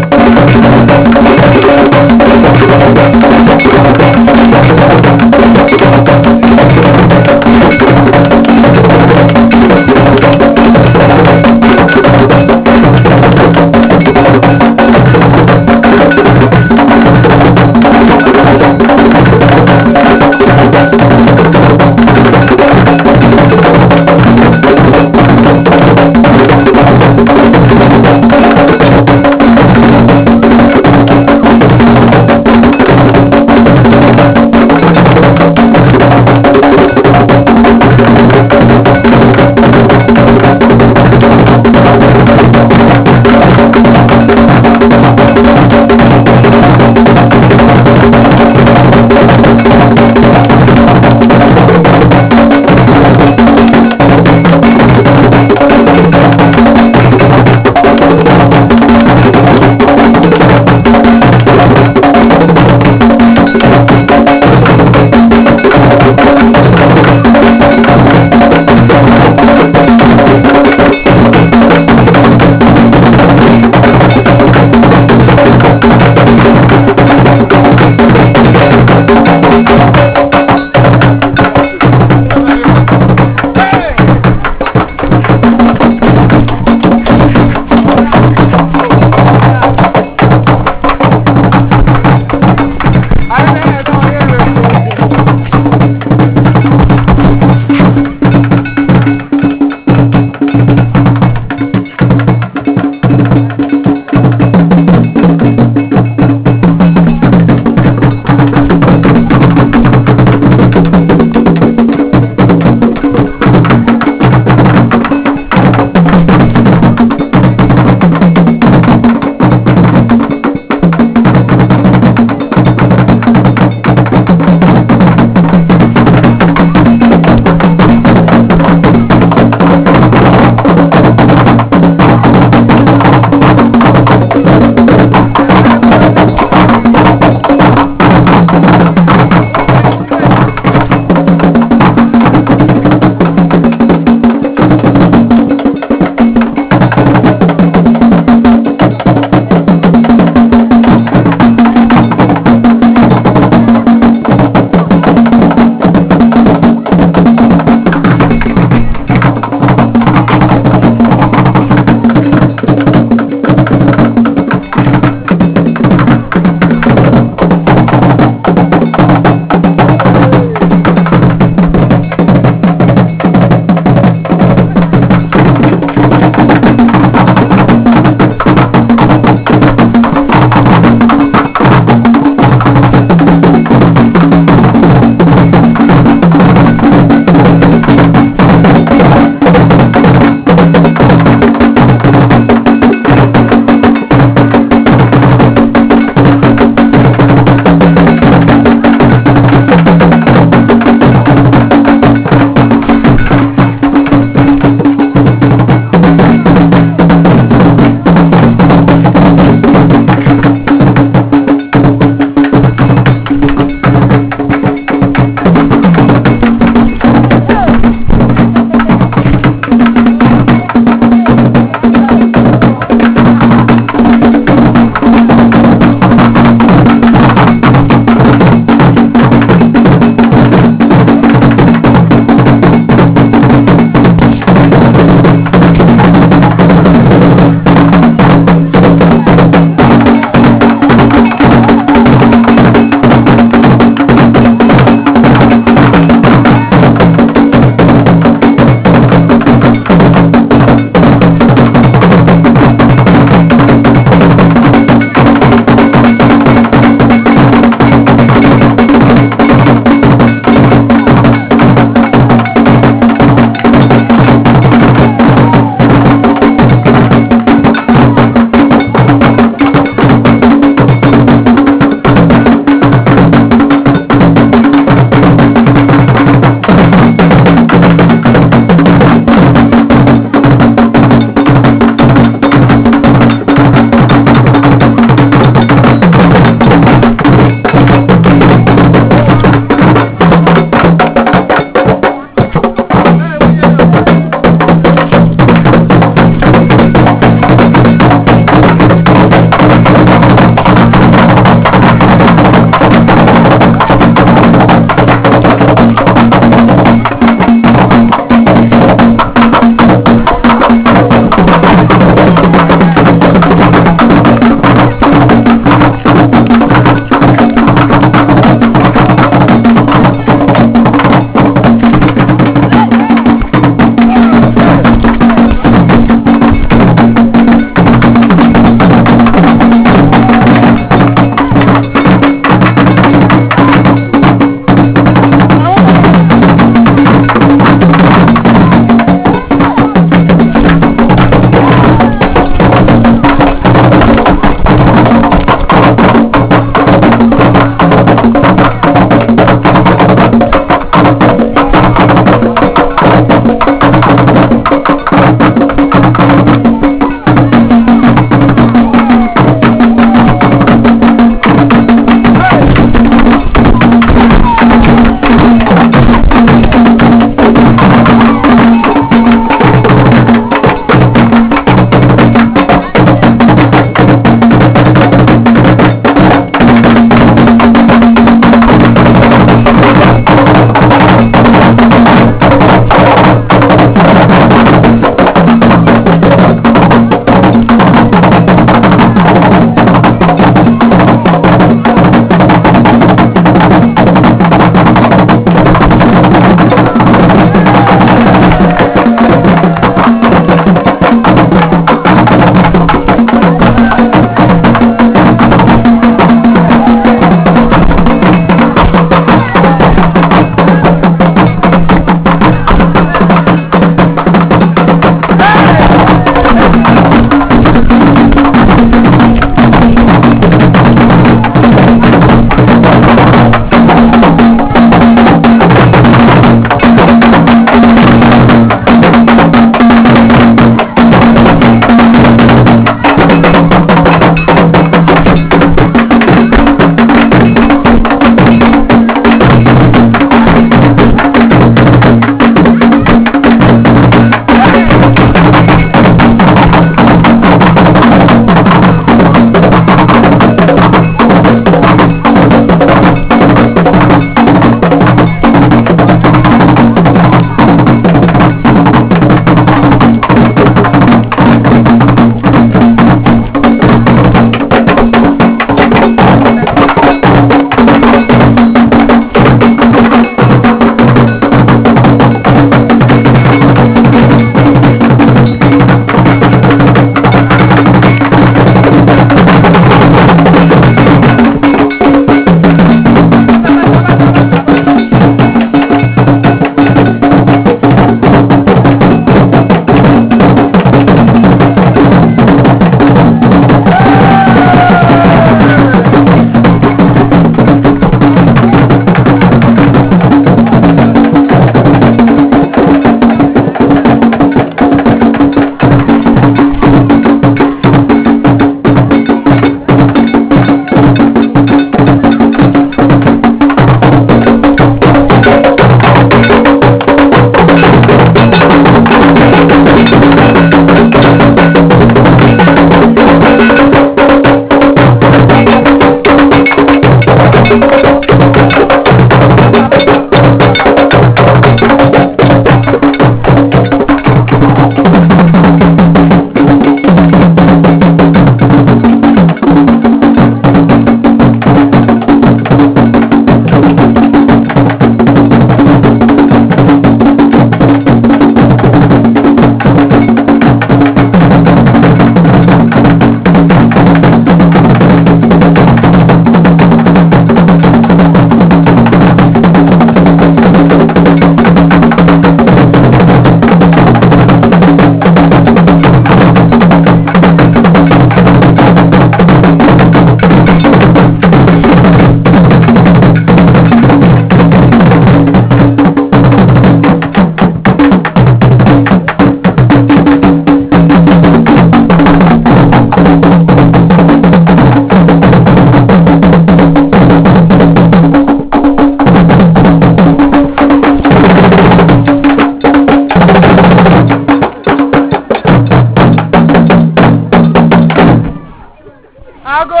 Ago!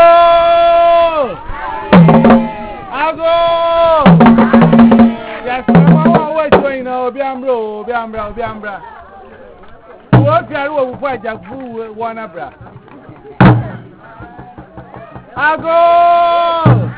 Ago! Yes, mama, wait, you know, Biambro, Biambra, Biambra. What are you for? Jagu, one abra. Ago!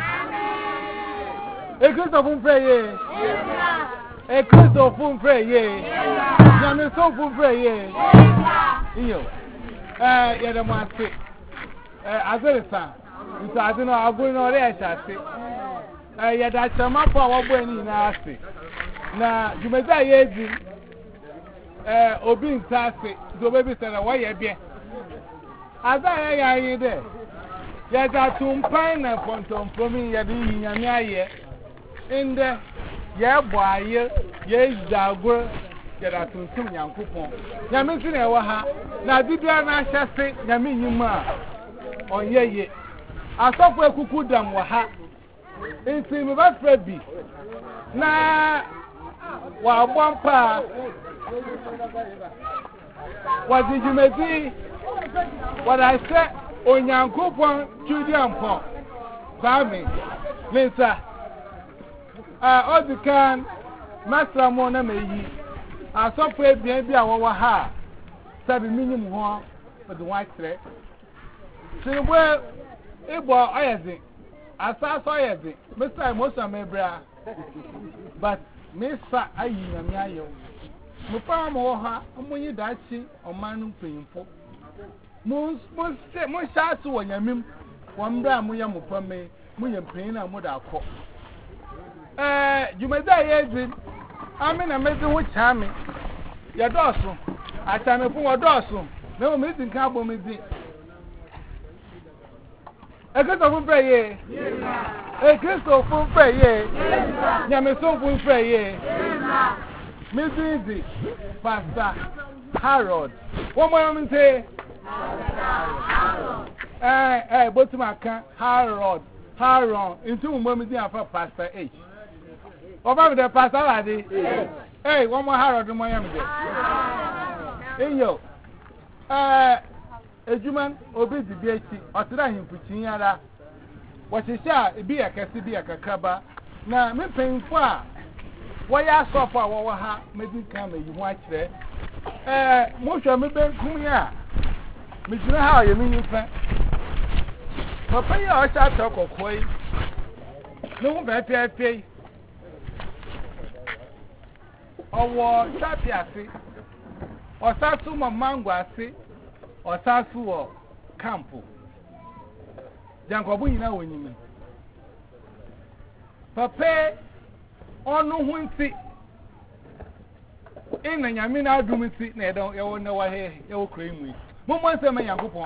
A Christopher Frey, a Christopher Frey, Yammy so Frey, you. Uh, yeah, the one sick. As well as son. So I don't know, I'm going on there, I say. Uh, yeah, that's a map of what we're in nasty. Now, you may say, uh, Obin Tassi, the baby said, why you be? As I am there. Yet I took pine and ponton for me, you're doing your near in the yeah, boy, yes, Dagger, yet I took some young coupon. Yamin, now did you not say, Yamin, you ma on ye ye. I saw where cuckoo dam were ha. It's in my Freddy. Now, while one pa. What did you make me? What I said on your coupon, Julian Pong. Sammy, Lisa. Uh, all the can, Master Mona may I saw where baby our ha. Seven minimum one for the white thread. So, well, it was Isaac. I saw Isaac. Mister Mosa Mebra. But Mister Ayinayo. Mupam Moha, Amoy Dachi, or Manum Painful. Most, most, most shots to Yamim, one bram Muyam Mupame, Muyam Pain and Mudako. Eh, you may die, Edwin. I mean, I'm making which hammy. Your dorsal. I time a poor dorsal. No missing carbon missing. A Christopher Frey, a Christopher Frey, Yamason Frey, Miss Easy, Pastor Harold. One moment, say, eh, eh, but my can Harold, Harold, into moments for Pastor H. Over the Pastor Lady, hey, one more Harold in Miami. Hey, yo, eh. Ejuman obi di biachi otira himpuchi yara wachisha bi akasi bi akakaba na me penfo a woya sofa wo wo ha medi kan meyi ho akire eh mo hwa me benkum ya me jira ha ye me nyifa papa ya o cha ta kokoi no wo be pe pe owo sapi ase osatu mo mango ase Osasu or Campo. Jankobu ina wonyime. Papa onu hunti. Ina nyamina adumiti na edo ewo na wa he ewo kremu. Mommo nse me Yankopon.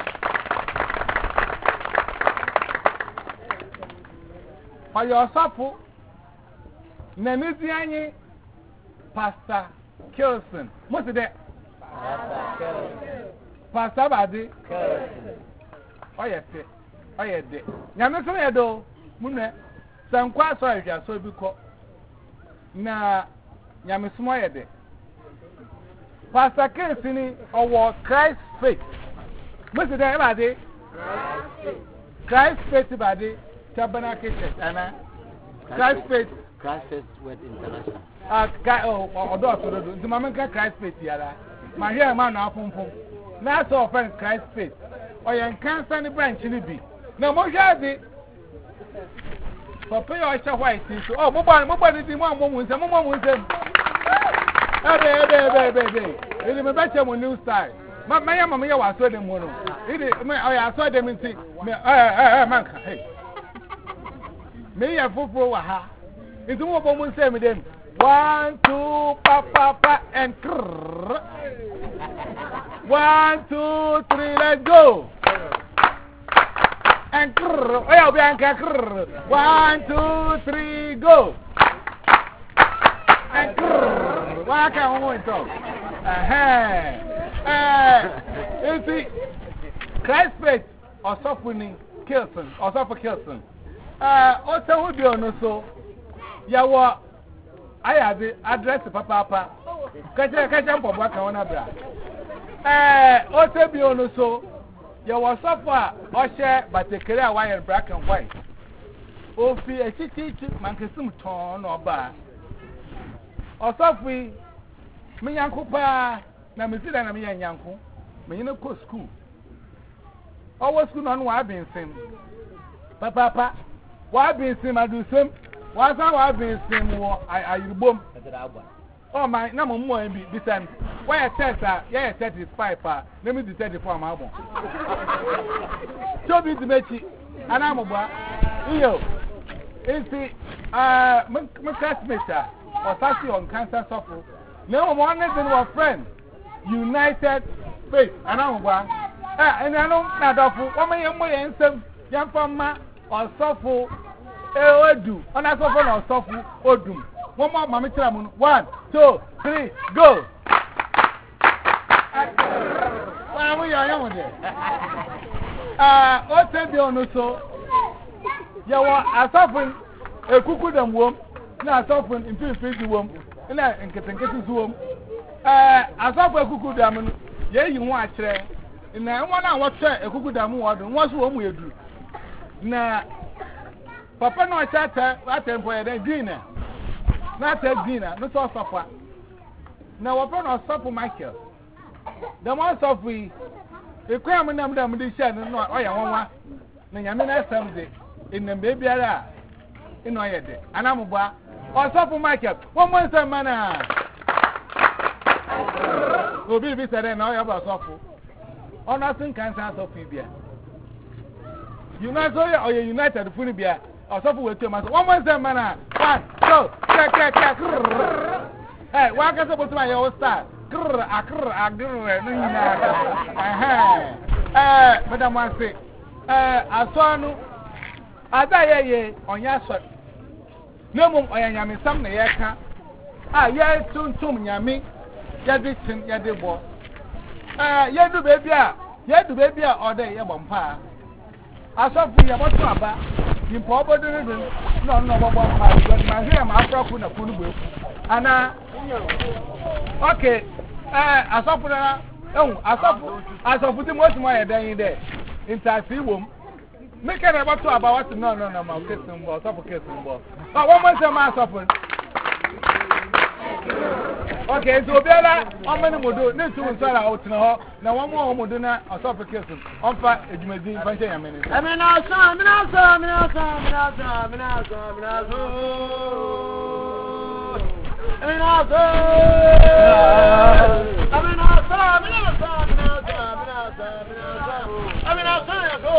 Oyo osafu na nezi anyi Pastor Kelson. Mo se de Pastor Kelson. Pastor Badi, oh yes, oh yes, Yamis Edo, Mune, some quite sorry, so because na Yamis Moyede. Pastor Kelsey, or Christ faith. Mister Badi, Christ faith Badi, Tabernacle, Anna, Christ faith, Christ faith with international. Ah, oh, or the Mamaka Christ faith, Yara. My hair man, our pum pum. That's all friend Christ faith. Or you can't send the branch in the bee. No more shady. Papa, I shall white. Oh, mobile, mobile is the one woman, some woman with them. Hey, baby, baby, baby. It is a better new style. My mamma, I saw them. I saw them in see. Hey, may I football? Ha. It's a woman say with them. One, two, pa, pa, pa, and one, two, three, let's go. And oh, Bianca, one, two, three, go. And why can't we talk? Uh-huh. You see, Christ faith or suffering Kelson or suffer Kelson. Uh, also would be on so. Ya wa. I have the address to Papa. Catch a catch up of what I want to bra. Eh, also be on so. ya was suffer or share but a career wire black and white. O fi a city mankesum ton or bar. Or suffer me yanko pa na me sit and me yanko. Me no go school. Always school on what been sim. Papa papa what been sim I do sim. What's what been sim I I you boom. Oh my na mo mo bi bisan. Why a test ah yeah thirty-five ah let me do thirty-four ma bon. So bi di mechi ana mo bua. Iyo. Isi ah my classmate ah or sassy on cancer suffer. No one is in our friend. United Faith ana mo bua. Eh eni anu na dofu. O me yem mo yen sem yan fama or suffer e odu. Ona suffer na suffer odum. One more mama tram. One, two, three, go. Ah, we are young there. Ah, what time do you so? You are suffering a cuckoo them womb. Now suffering in two feet womb. And I in getting getting womb. Ah, I suffer a cuckoo dam. Yeah, you want to. And I want to watch a cuckoo dam water. What's wrong with you? Now, Papa no chat at them for a dinner. Not a dinner, not all supper. Now, we're going to supper Michael. The ones of we, the crime them them this year, no, oh, yeah, one, no, I mean, that's something in the baby, in my head. And I'm about, or supper Michael, one more time, man. Oh, be be said, now you have a supper. Or nothing can sound of Fibia. United or United Funibia. Or supper with two months. One more time, man. One, two, check, check, check. Hey, why can't I put my old star? Grrr, a grrr, a grrr, eh, Madam Wansi, eh, I saw no, I die ye on your shot. No more, I am in some yaka. Ah, yeah, soon, soon, yammy, yadichin, yadibo. Ah, yadu baby, yadu baby, or day, a bompa. I saw for you about to about. You probably didn't no, no, but my hair, my proper Punu. Anna, okay. Uh, I saw for oh, I saw I saw for the most my day in there. Inside the room. Make it about to about what no, no, no, my kissing ball, suffocating ball. But one more time, I suffer. Okay, so Bella, how many would do? Need to install out now. Now, one more would do not a suffocation. On fire, it may be five minutes. I mean, I saw, I mean, I saw, I mean, I saw, I mean, I saw, I mean, I saw, I mean, I saw. I mean, I saw, I mean, I saw, I mean, I saw, I mean, I saw, I mean, I saw, I go,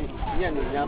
yeah, yam.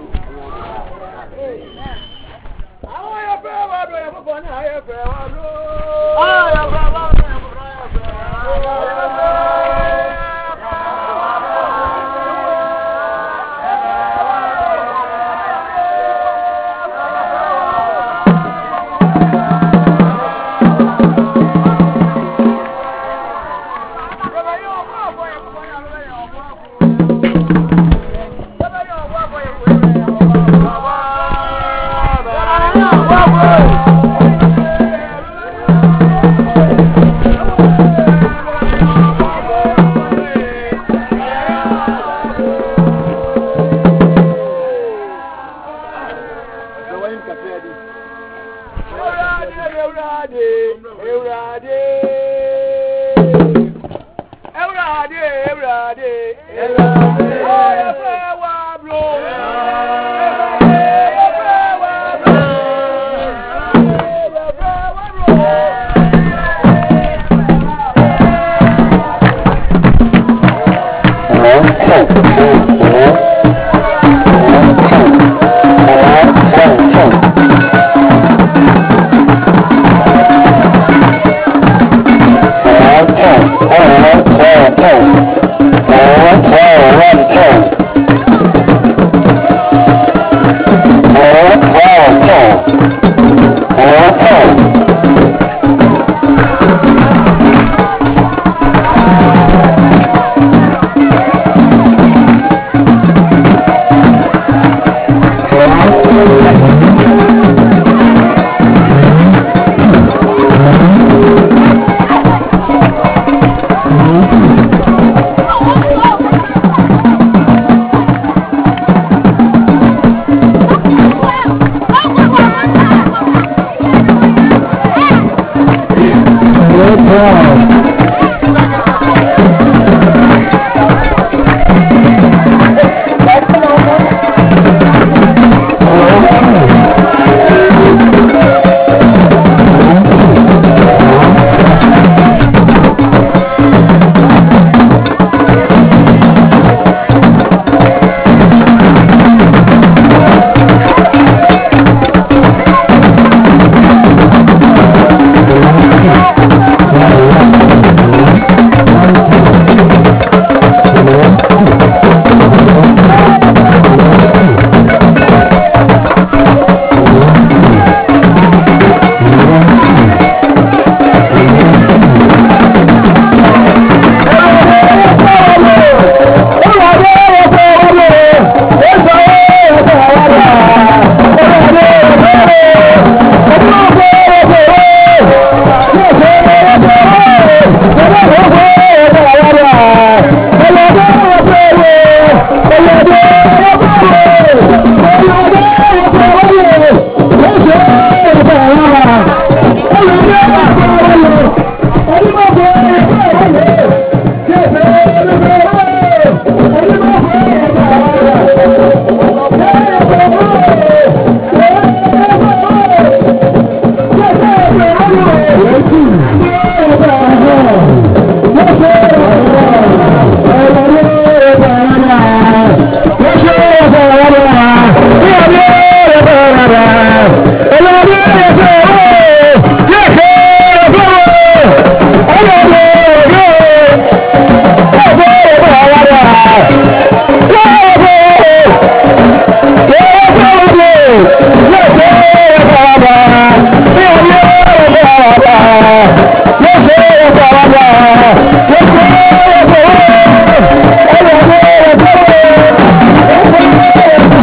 Let's go!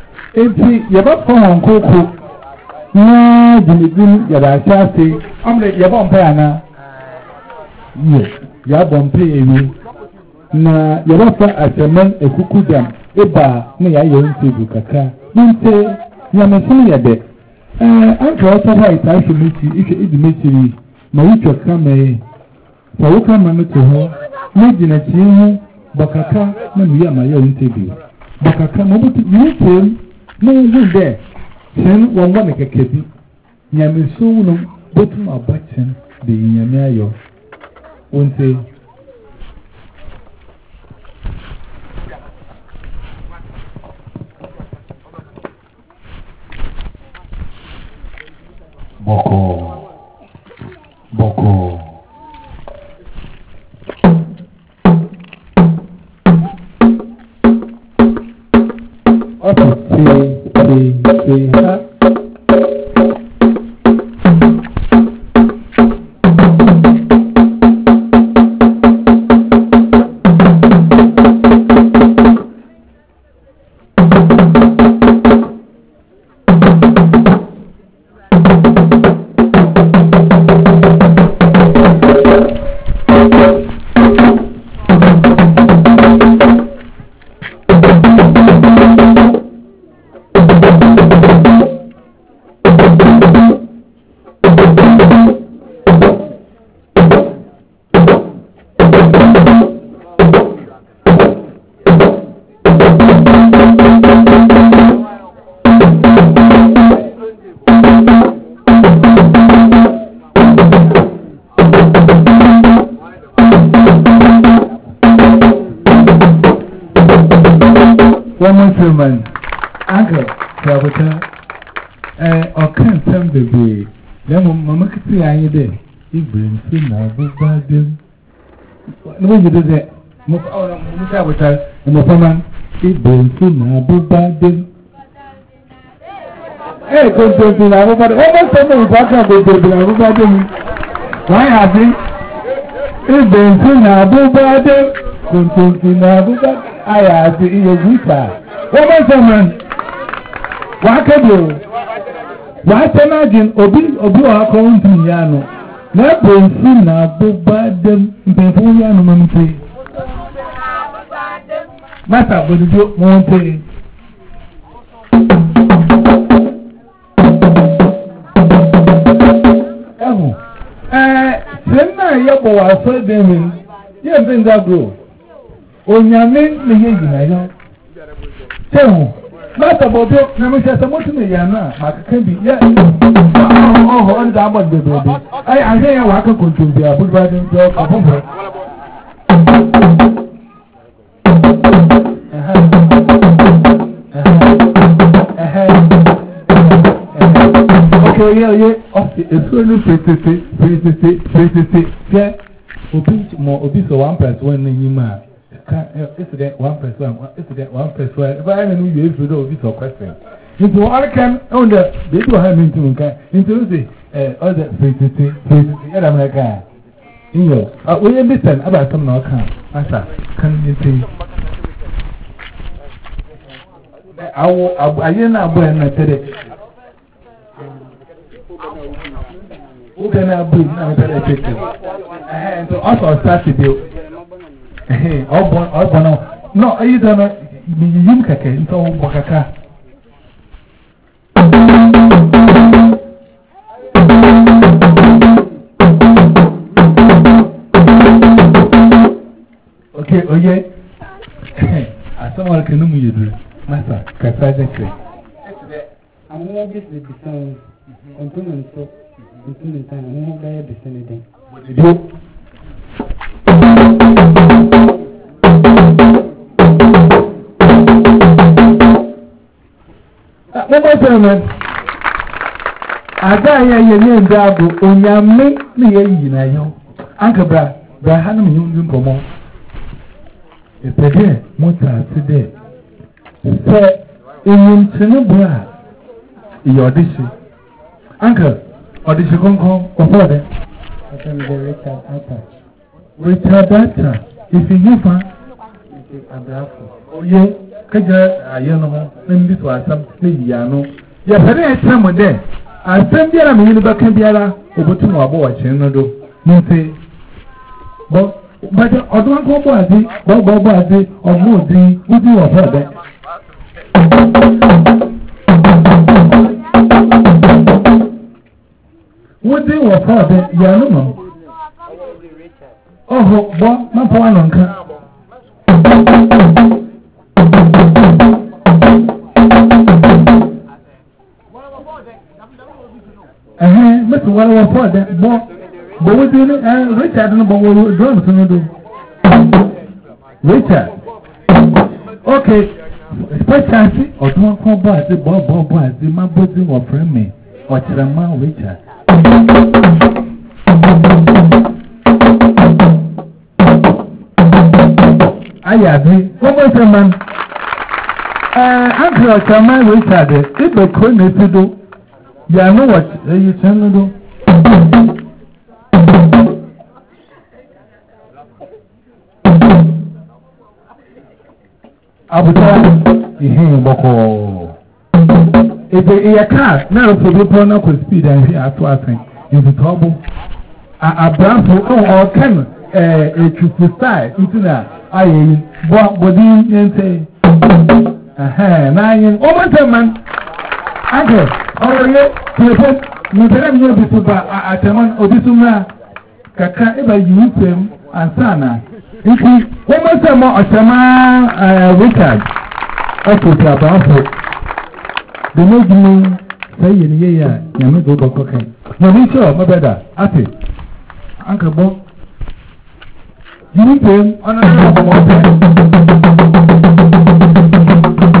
enti yaba fon koko na jimijin yaba chase amle yaba mpa ana ye yaba mpa ewi na yaba fa aseman ekuku dam eba na ya yo ntebu kaka nte nyamesin yede eh anka ota right aso mechi ike idimechiri ma wicho kame fa woka ma to ho na gina chihu bakaka na mi ya ma yo ntebu bakaka mo buti yutem no hu de sen won won kekebi nyamesun no botum abachen de nyame ayo wonte Boko Boko Opo se se se ha Woman, woman, uncle, Travis, or can't tell the day. Then, Mamma could see I did. He brings him now, but them. No, you did that. Musawatar, and the woman, he brings him now, but them. Hey, go to the Lava, but almost every podcast will be the Lava. Why have you? He brings him now, but them. Kuntuntina buka aya ati iye guta woman woman wa kebo wa tenagin obi obi wa ko ntun ya no na bonsu na buba dem mpefu ya no mampe mata bodujo monte ehu eh senna yebo wa so dem ye mpenza grow Onyame me ye yina yo. Sehu. Mata bodo na me se samotu me ya na makaka bi ya. Oh oh on da bod bebe. Ai anye ya wa ka kontu bi abudu ba den jo ka bombo. Aha. Aha. Okay yeah yeah. Oh it's really pretty pretty pretty pretty. Yeah. Obi mo obi so one plus one ni ma. It's that one plus one. It's that one plus one. If I don't know you, you don't be so question. Into all can on the they do have into into the other pretty pretty. Yeah, I'm like ah. You know, uh, we listen about some now can answer. Can you see? I will. I didn't know when I said it. Who can I bring? I'm better take it. And so also start to do. Hey, Obon, Obon, no, I don't know. You can so Bokaka. Okay, oh yeah. As someone can know you do, Master, Casaja. I'm going to get the sound until so until the time I'm going to be sending. You. Number seven. Ada ya ye ye ndabu onyame na ye yina yo. Anka bra, bra hanu mi yundu nkomo. Epede mota ati se enyim tene bra. Iyo odishi. Anka odishi konko ofo de. I'm the Richard Atta. Richard Atta. If you fa Abrafo. oye kaja ayeno ho ndi to asam na yiya no ya fere etam de asam biara me yini baka biara obotum wabo wa chen no do nti bo but odwan ko bo ade bo bo bo ade omo odi odi wo fa de wodi wo fa de ya no no oho bo ma pa no nka eh but what was for that bo bo we do eh Richard no bo we drum so no do Richard okay specialty odun ko bo ati bo bo bo ati ma bodi wo friend me o tira ma Richard ayadi como se man eh uncle chama Richard e be ko ne sido ya no what you tell me do abuta ihe boko ebe ya car na ro bi pro na ko speed and here ato asen you trouble abrafo o kan eh e chufu style into na ayi bo body nte eh na yin o man man age oye telefon mo tere mi obi tuba atemon obi sumra kaka eba yufem ansana nti o man se mo otema Richard o to abrafo de mo dum say ye ya ya me go boko kan no ni sure mo beda ati anka bo yufem ona mo mo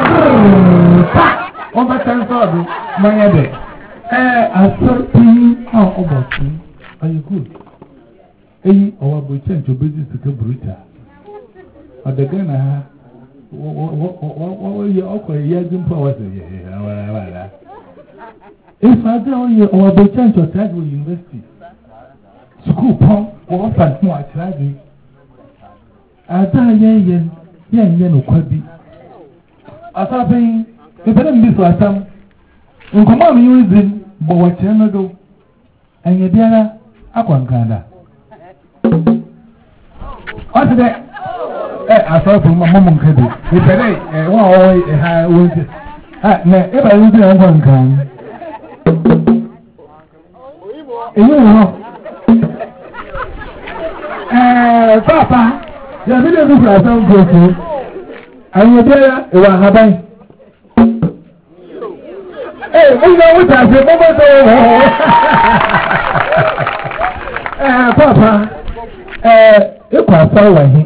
On va t'en sortir, Mayade. Eh, a certain how about you? Are you good? Eh, our boy change your business to go brutal. Or the gunner, what were you offer? Yes, in power. If I tell you, our boy change your tag with university. School pump, or what more I tried. I tell you, yeah, yeah, no, quite be. I thought, if I didn't miss last time, in command using, but what you do, and your dear, I can't get what's that? I thought from my mom could be. If I say, one way, I would. If I would do one can. You know, uh, Papa, you're really looking at some good. And you're there, you are happy. Hey, we know what I say, Mama. Papa, uh, you can't follow him.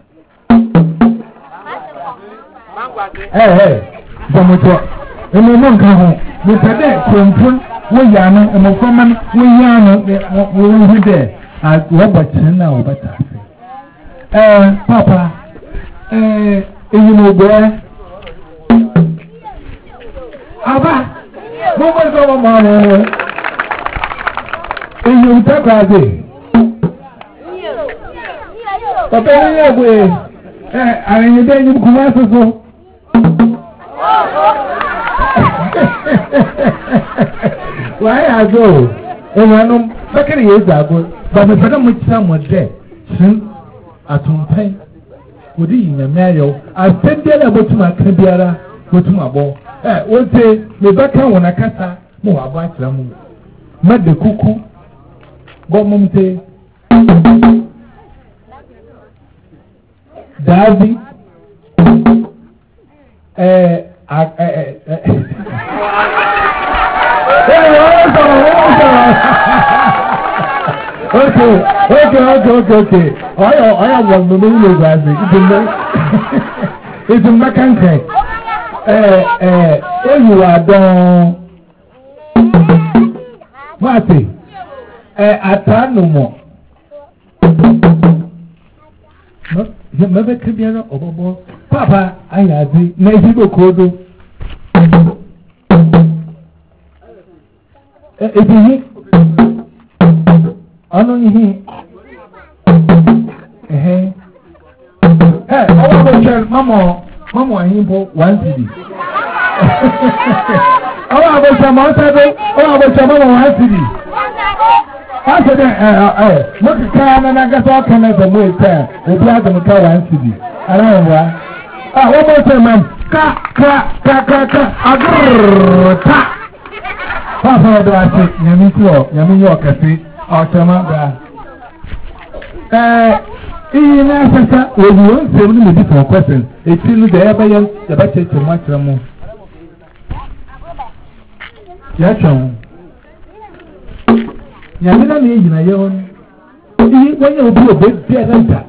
Hey, hey, Jomoto, and we won't come home. We said that, Kumpun, we yana, and my woman, we yana, we won't be there. As Robert now, but uh, Papa, uh, you know, boy, Abba. Mama go mama. And you talk like this. Papa, you go. Eh, I need you come out so. Why I go? And I know second years ago, but my father much someone there. Sin at some time. Would he in a mayo? I spent there about my cabiara, go to my ball. Eh, one day, the back when I cast more about them. Met the cuckoo, Bomonte, Darby, eh, eh, eh, okay, okay, okay, okay, okay. I I have one million guys. It's a mechanic. Eh, eh, when you are done, Marty, eh, I no more. No, you never could be a Papa, I had the Mexico Codo. If you I know you eh, eh, I want to tell Mama, Mama, him for one city. I want to tell Mama, I want to tell Mama one city. I said, eh, eh, look at Khan and I got all kinds of ways there. We brought them to one city. I don't know why. Ah, one more time, ma'am. Ka, ka, ka, ka, ka, agrrrr, ta. Papa, do I say, Yami Klo, Yami York, or Chama, eh, in Africa, when you want to say different questions, it's still the Abayan, the budget to much more. Yachon Yamina means in a yawn. When you do a big theatre.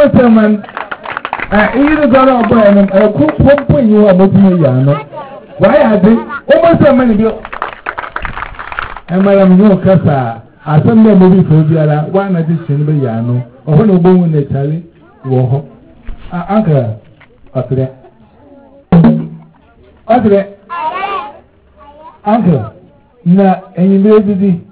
almost a man. Either got a boy and a cook pumping you are moving yano. Why are they almost a man? And Madame No Casa, I send a movie for the other one addition by Yano, or when a woman in Italy, Woho. Uncle, what's that? What's that? Uncle, na any baby.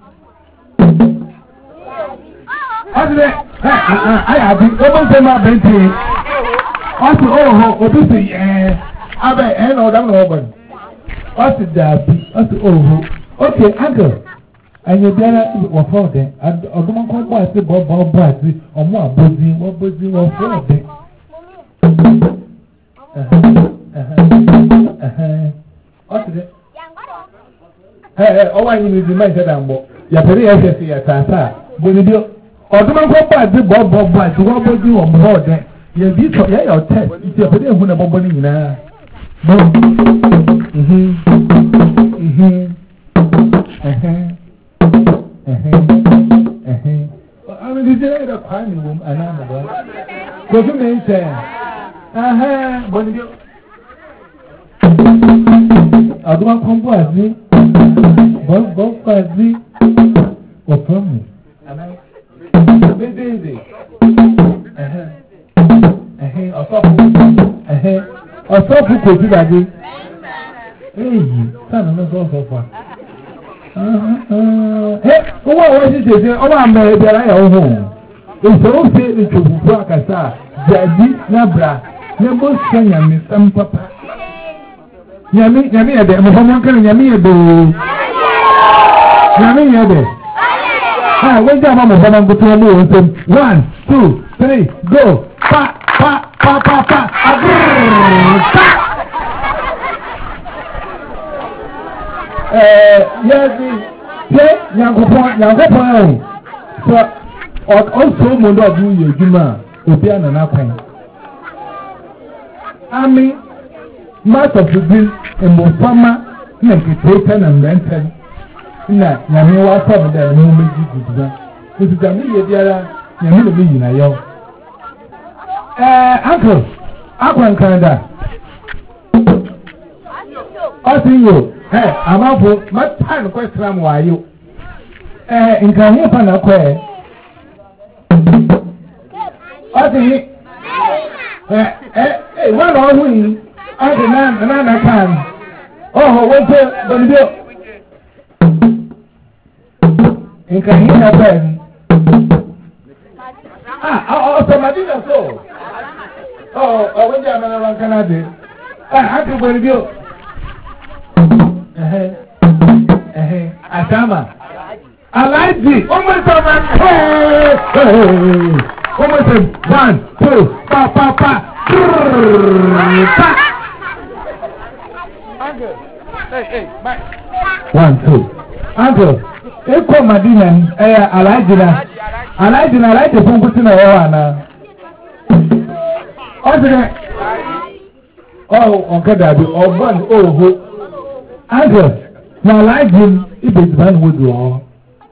What's that? I have been almost a man painting. What's the oh, what is the eh? I bet I know that one. What's the dabby? What's the oh? Okay, uncle. And you're there for four days. I don't want to watch the Bob Bob Bradley or more busy, what busy or four days. What's it? Hey, oh, I need to make that ambo. You're very interesting at Tata. When you do, or don't want to watch the Bob Bob Bradley, what busy or more days. You beat your your test. It's a very good one now. Mhm. Mhm. Uh-huh. Uh-huh. Uh-huh. I mean, this is a crime room and I'm about. Go to me say. Uh-huh. What do you? I don't come for me. Bob Bob Bradley. What from me? And I. Baby. Uh-huh. Eh, eh, ọ̀sọ́ fún kò jíra dé. Èyí, sáànù ló sọ sọ fà. Ẹ, owó àwọn ṣíṣe ṣe ọmọ àmọ́ ẹbí aláyà ọ̀hún. Ìṣòro ṣe ìṣòwò fún àkàtà, jàdí, nábra, ní bó ṣe nyàmí sẹ́m pápá. Nyàmí, nyàmí ẹ̀dẹ̀, mọ̀fọ́mọ́ kẹ́rin nyàmí ẹ̀dẹ̀ ooo. Nyàmí ẹ̀dẹ̀. Ah, wọ́n jẹ́ àmọ́ mọ̀fọ́mọ́ gbé tí wọ́n mú òun sẹ́m. One, two, three, go, pa. Pa, pa, pa, pa, abrrrr, pa. Eh, yes, yes, Yankopon, Yankopon. So, also, Mondo do you, Juma, Obian and Apan. Army, most of the bill, and Mofama, Nakitaten and Renton. Na, Yami was from the moment you did that. This is a million, Yami be in a young. Eh, uncle, uncle in Canada. I see you. Hey, I'm up for my time question. Why you? Eh, in Canada, I'm not quite. I see. Eh, eh, eh, one or we. I did not, another time. Oh, what's it? Don't do. In Canada, ah, oh, somebody does so. Oh, oh, when you're around Canada, ah, I can believe you. Eh, eh, Asama. I like it. Almost a man. Hey, hey. Almost a one, two, pa, pa, pa. Uncle, hey, hey, bye. One, two. Uncle, if come Madina, eh, I like it. I like it. I like the phone putting a one. Oh, Uncle Daddy, or one, oh, Uncle, now like him, if it's man would draw.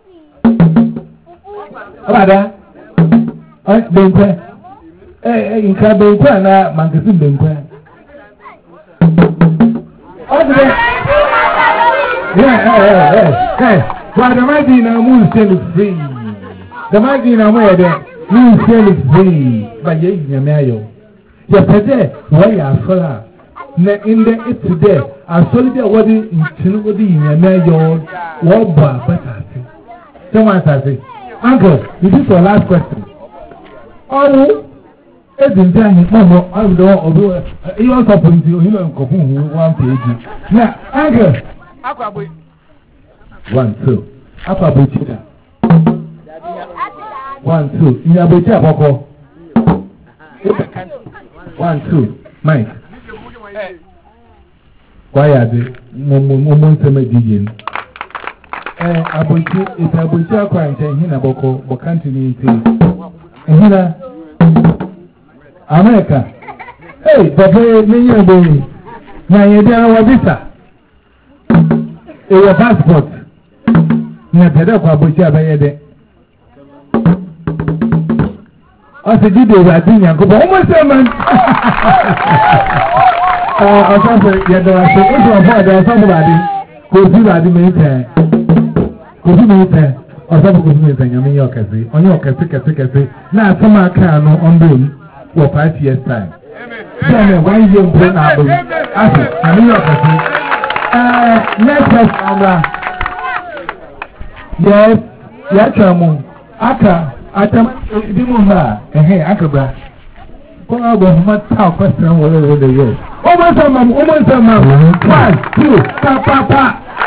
Rather, I don't eh, in Cabana, Magazine Benquer. Yeah, yeah, yeah, yeah. But the Madina moon still is free. The Madina where the moon still is free by Yain Mayo. Yes, today, why are solar? In the it today, I saw the wedding in Chinubody in your mayor, what bar, better. Someone says, Uncle, this is your last question. Oh, it's in time, Mamma, I would know, you also put you in a cocoon one page. Now, Uncle, one, two, Upper Buchita. One, two, in your Bucha Boko. One, two, Mike. Why are they? Moment to make digging. Eh, Abuchi, it's Abucha quarantine in a boko, but continue to. And here, America. Hey, Papa, me, you baby. Now you're there, what is that? Your passport. Never Abucha by a day. ọsẹ dídè ìwádìí yàn kó bọ ọmọ sẹ man ọsọfọ yẹdọ ọsẹ oṣù ọfọ ọdọ ọsọfọ bàdí kò sí bàdí mi tẹ kò sí mi tẹ ọsọfọ kò sí mi tẹ nyàmú yẹ ọkẹsí ọnyẹ ọkẹsí kẹsí kẹsí náà sọmọ akáà no ọmbẹ yìí wọ five years time bẹẹni one year mpọ n'abọ yìí asẹ nyàmú yẹ ọkẹsí ẹẹ next question ọmọ yes yẹ atwa mu aka. Atam di mu ha ehe akaba ko abo ma ta question wo wo de yo o mo so mam o mo so mam one two pa pa pa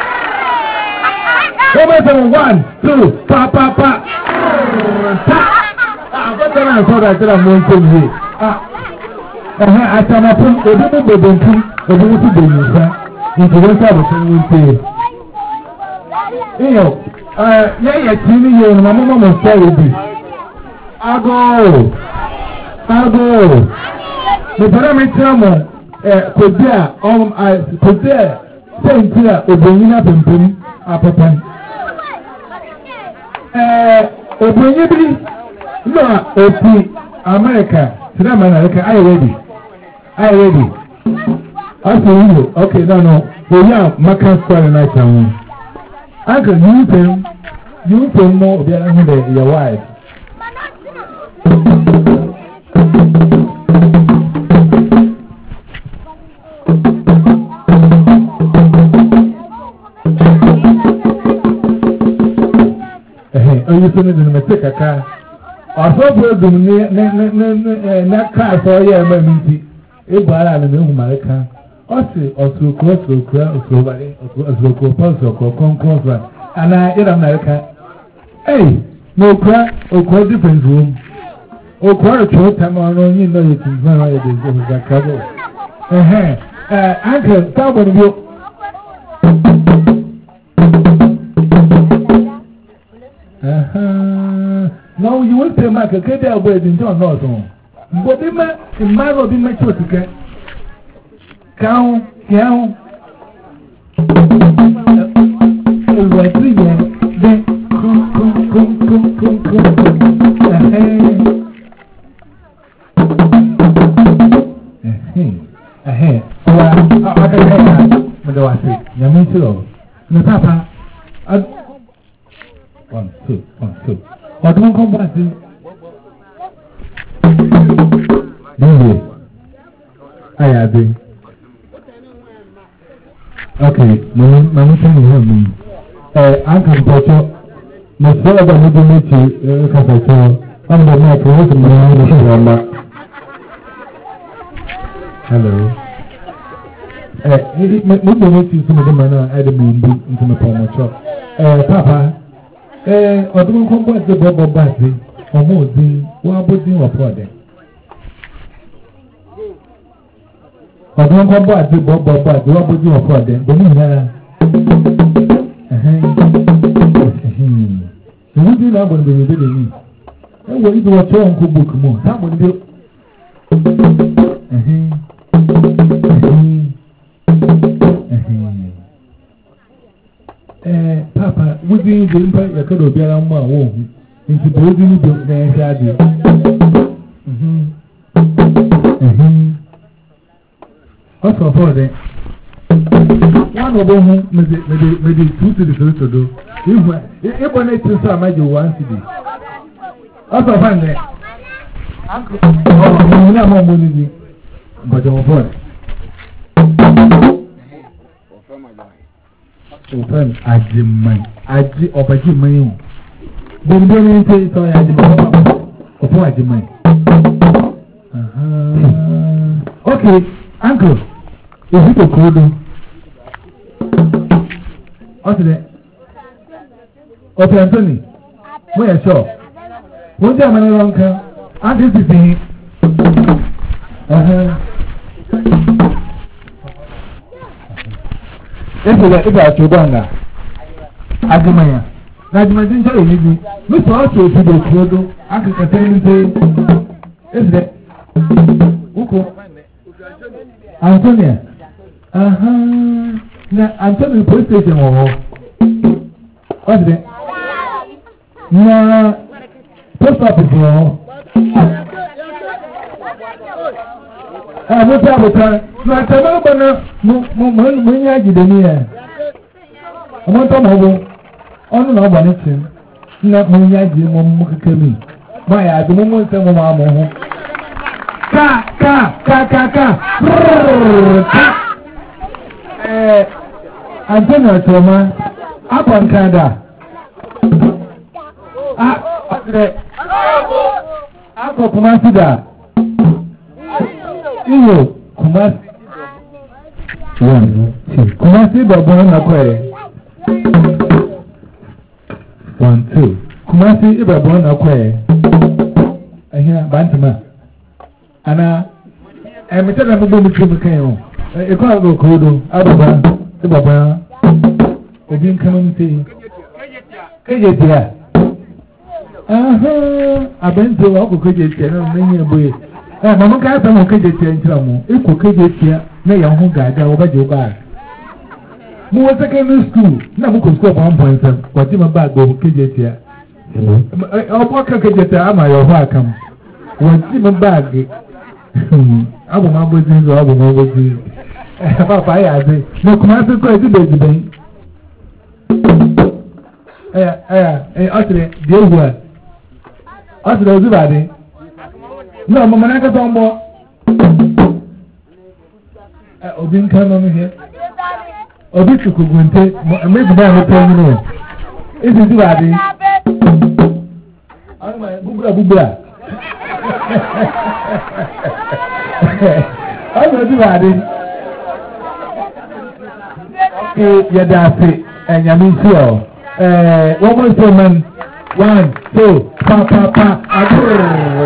o mo so one two pa pa pa ta ah ko ta na so da tira mo so yi ah ehe atam apun obi mu bodontu obi mu tu de yi sa nti wo sa bo so wi te iyo eh ye ye ti ni yo na mo mo mo so obi Ago, ago. The parameter eh kodia um I kodia sentia obonyina pempem apapan. Eh obonyi bi no opi America. Sina America are you ready? Are you ready? Okay, you. Okay, no no. We are makan square night town. Uncle, you them you them more than your wife. Oyi so ne de me take aka aso program ni ne ne ne na ka so ye ma mi ti e bo ara ne hu mareka o si osu ko osu ko osu bare osu ko paso ko kon kon fa ana ira mareka eh no kwa o ko different room o ko cho ta ma no yin no ye ti fa ra ye de zo za ka bo eh eh uncle ta bo ni Uh-huh. No, you will say, Mark, okay, they are waiting to know. But they might, it might not be my choice to get. Count, count. Right, three men, then come, come, come, come, come, come. Ahead. Ahead. Well, I can say that. But I say, Yamin, no, Papa. One, two, one, two. What do you come back to? David. I have been. Okay, Mamma can you help me? Uh, Uncle Pocho, my father would be with you, Casacho. I'm the night for the morning. Hello. Uh, maybe make you some of the manner I didn't mean into my palm shop. Uh, Papa. Eh, ọdún kan bọ́ ẹ̀sẹ̀ bọ́ bọ́ bá ṣe ọmọ òdì wọ́n á bó dín wọ̀ fún ọ̀dẹ̀. ọdún kan bọ́ ẹ̀sẹ̀ bọ́ bọ́ bá ṣe wọ́n á bó dín wọ̀ fún ọ̀dẹ̀ gbẹ̀mí ìyára. ìwé dín náà gbọ̀dọ̀ bẹ̀rẹ̀ bẹ̀rẹ̀ yìí ẹ wọ ibi wọ́n tí wọ́n kó bùkù mọ́ táwọn ní bí. Eh, Papa, would you the impact your code of your own home into the wooden book there? Shadi. Hm. Hm. Also, for the one of them, maybe, maybe two to the three to do. If one is to some, I do one to do. Also, find that. Uncle, oh, I'm not more money, but I'm for it. Open Ajiman, Aji of Ajiman. Then don't say so, Ajiman. Of Ajiman. Okay, Uncle, is it a code? What's that? Okay, Anthony, where are you? What's that man around? And this is the. Uh huh. Ese da ibe atubanga adimanya na adimanya nso eni bi mi so aso ti do kiodo akaka tani se ese da uko Antonia aha na Antonia police station wo ho ose na post office wo ho ah mo ta bota na ta ma ba na mo mo mo nya gide ni e mo to mo bo onu na ba ni tin na mo nya gide mo mo kekemi ma ya do mo mo se mo ma mo ho ka ka ka ka ka eh Antonio Toma upon Canada ah atre ako Kumasi da iyo Kumasi one two Kumasi da bon na kwere one two Kumasi iba bon na kwere ahia bantama ana eh me tell me bo mu trim kan o e ko ago kodo ababa iba ba obi nkan mu ti kejetia aha abento wa ko kejetia na menye boye eh mama ka ta mo kejetia ntira mo e ko kejetia na ya ho gaga wo ba je ba mo wa secondary school na mo ko school one point seven ko ti ma ba go kejetia o bo ka kejetia ama yo ho akam wo ti ma ba ge abu ma bo ti zo abu ma bo ti papa ya ze no kuma se ko ti be ji ben eh eh eh asre de wa asre ozu ba de no mama na ka so mbo eh obi nkan no he obi chukugunte me bi ba me pe ni no isi ti ba de ama bubura bubura ama ti ba de ke yadase enyame nsio eh one more time one two pa pa pa adur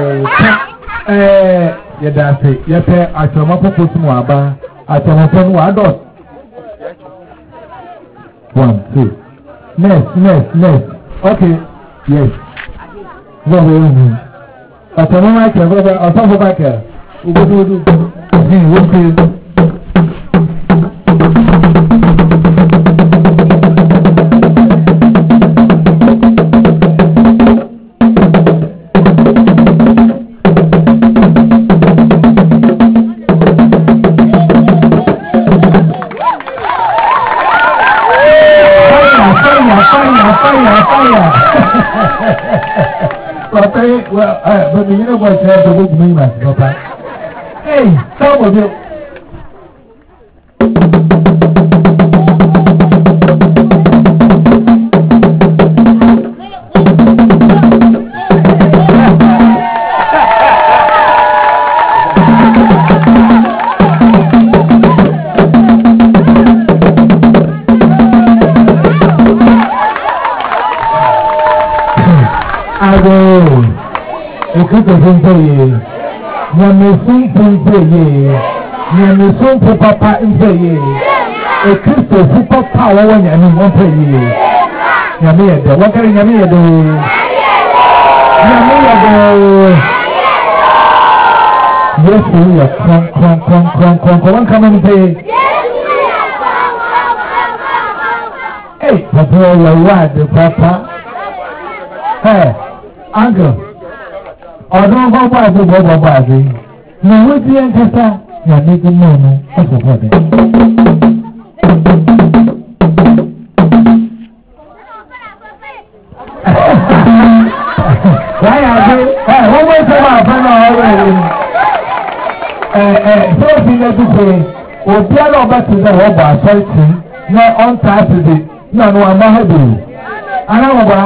eh yadase yepe atoma popo sumu aba atoma ponu adot one two next next next okay yes go go atoma ma ke go ba atoma ba ke ubudu ubudu hmm okay Papa, well, uh, but you know what I have to do, my papa. Hey, some of you. Nyame sunfu mpeye nyame sunfu papa mpeye e Kristo fu papa wa wa nyame mpeye nyame yede wa kare nyame yede nyame yede Yesu ya kon kon kon kon kon kon kama mpeye eh papa wa wa de papa eh uncle ọdún gbọ́gbọ́ àti gbọ́gbọ́ àti ní ìwé tí ẹ ń kẹta ní àdéjì náà ní ọ̀sọ̀ fọ́dẹ̀. Láyé àti ẹ̀ wọ́n wé sọ́wọ́ àfẹ́ náà ọ̀rọ̀ ẹ̀rọ ẹ̀ ẹ̀ sọ́ọ̀fì lẹ́dún pé òbí ẹ̀rọ ọba ti sẹ́ wọ́n bọ̀ àṣọ ìtì ní ọ̀ǹtà àtìdì náà ní wọ́n máa hẹ́ bèrè. Aláwọ̀bá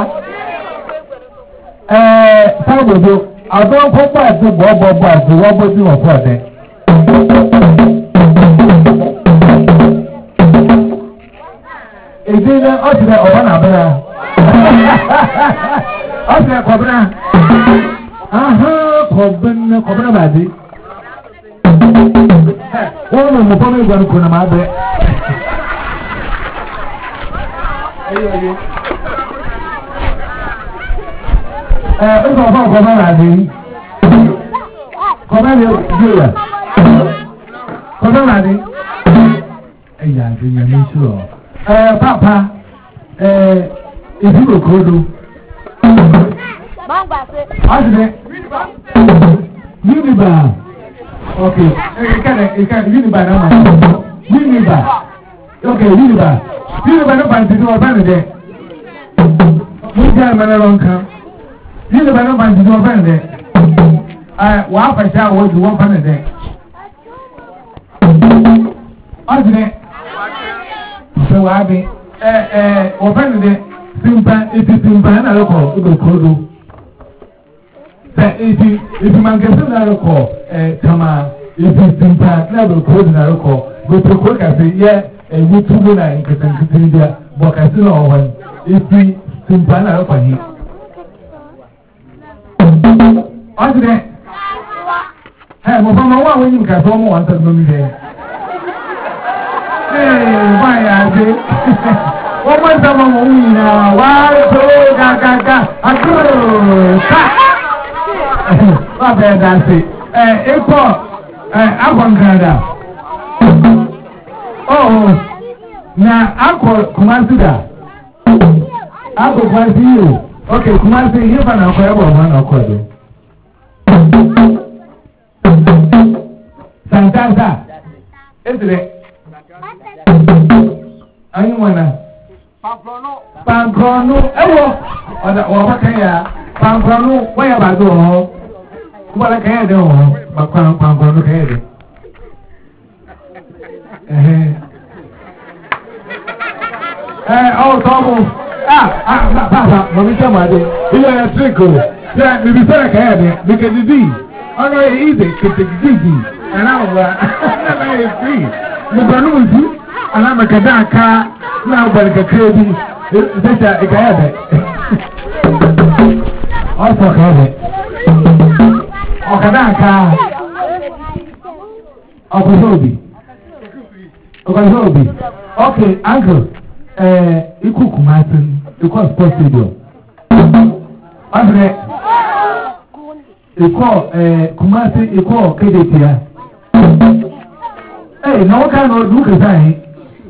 ẹ̀ sábòdò àdán kọ́pọ̀ àti bọ́ọ̀bọ̀bọ̀ àti wọ́bọ̀ tí wọ́n fọ́ ọ̀dẹ́. Èdè náà ọ̀sẹ̀ ọ̀bọ̀n àbẹ́rẹ́ ọ̀sẹ̀ kọ̀bẹ́rẹ́ kọ̀bẹ́rẹ́ kọ̀bẹ́rẹ́ bàdé. Wọ́n mú mú fọ́nmù ìgbà nìkan náà máa bẹ́. Ẹ ẹ ń sọ fún ọkọ̀ bá bàdé. Kọ̀bẹ́rẹ́ yóò yà. Kọ̀bẹ́rẹ́ bàdé. Ẹ yà á ti yẹ mí sùrọ̀. Ẹ pápá ẹ ìdúró kóòdù. Ọ̀sẹ̀ Yúnibà Okay, you can, you can, Unibar now. Unibar. Okay, Unibar. Unibar no fancy to open there. Which guy man along come? Unibar no fancy to open there. I, what I shall was one fan there. Wasn't it? So I be, eh, eh, open there. Simple, it is simple, and I look for the code. If you, if you man get another call, eh, Tama, if you simple, never code another call. Go to quick and say, yeah, and you two will I can continue there, but I still know one. If you simple, another for him. What's that? Hey, Mama, why when you can form one to me there? Hey, why are they? What was the one now? Why so gaga? I go. What bad I say? Eh, equal, eh, avant-garde. Oh, now Uncle Kumasida. Uncle Kumasi you. Okay, Kumasi, you can acquire one accord. Santanta. Isn't it? I wanna. Pancrono, oh, or the Ovakaya, Pancrono, where about go? What I can't do, but Pancrono can't. Eh, oh, Tomo, ah, ah, Papa, Mamita Madi, you are a trickle. Yeah, maybe Sarah can, because you see, I know it's easy, it's easy, and I'm very free. The balloon, and I'm a Kadaka. Now, but a crazy, such a cadet. Also, cadet. Okadaka. Okosobi. Okosobi. Okay, uncle. Eh, you cook Martin. You call sports stadium. Okay. You call, eh, Kumasi, you call Kedetia. Hey, no one can look at that.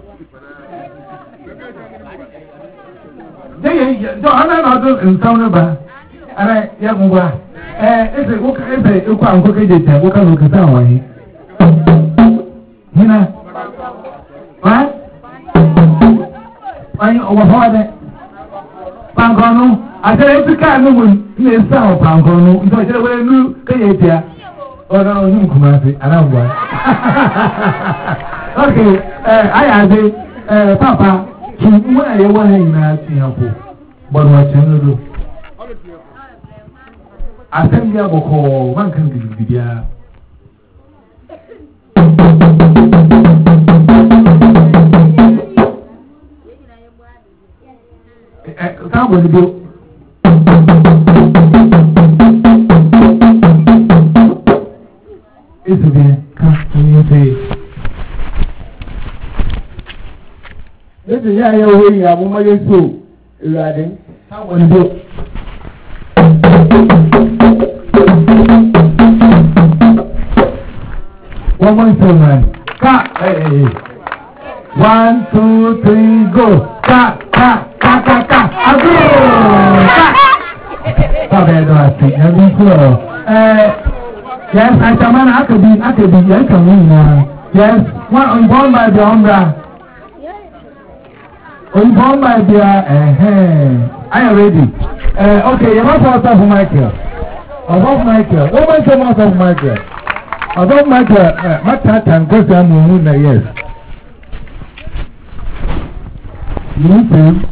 So I'm not in town about. And I, young boy, eh, it's a book, it's a book, I'm cooking it, what can look at that way? You know, what? Why you overhaul that? Pangono, I said, it's a kind of one, you saw Pangono, you don't know new Kayatia. Oh, no, you come and say, and I'm one. Okay, I asked it, Papa. When I want to see but what you do? I think you have a call, one can be there. Come on, do. It's again, can you say? This is how you way, I'm going to do. Riding. How will you do? One more time, Ka, hey, one, two, three, go. Ka, ka, ka, ka, ka. Ago! Ka! Sorry, I don't speak. Let me flow. Yes, I can man, I could be, I could be, I can win now. Yes, one on born by the Umbra. On born by the, uh, I am ready. Uh, okay, you're not out of Michael. Above Michael. Don't mind so much of Michael. Above Michael, uh, my tatan goes down the moon, yes. You see?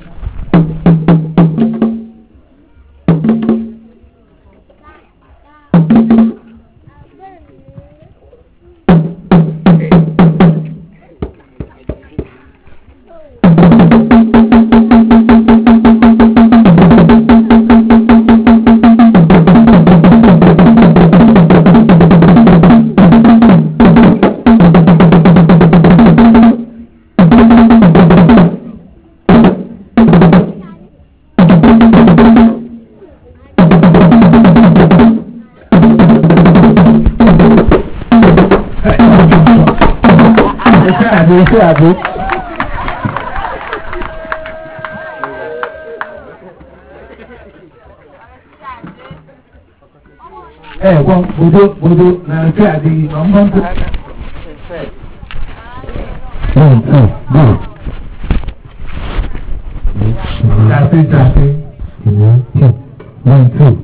Eh, one, Bodo, Bodo, now try the number. One, two, go. That's it, that's it. One, two.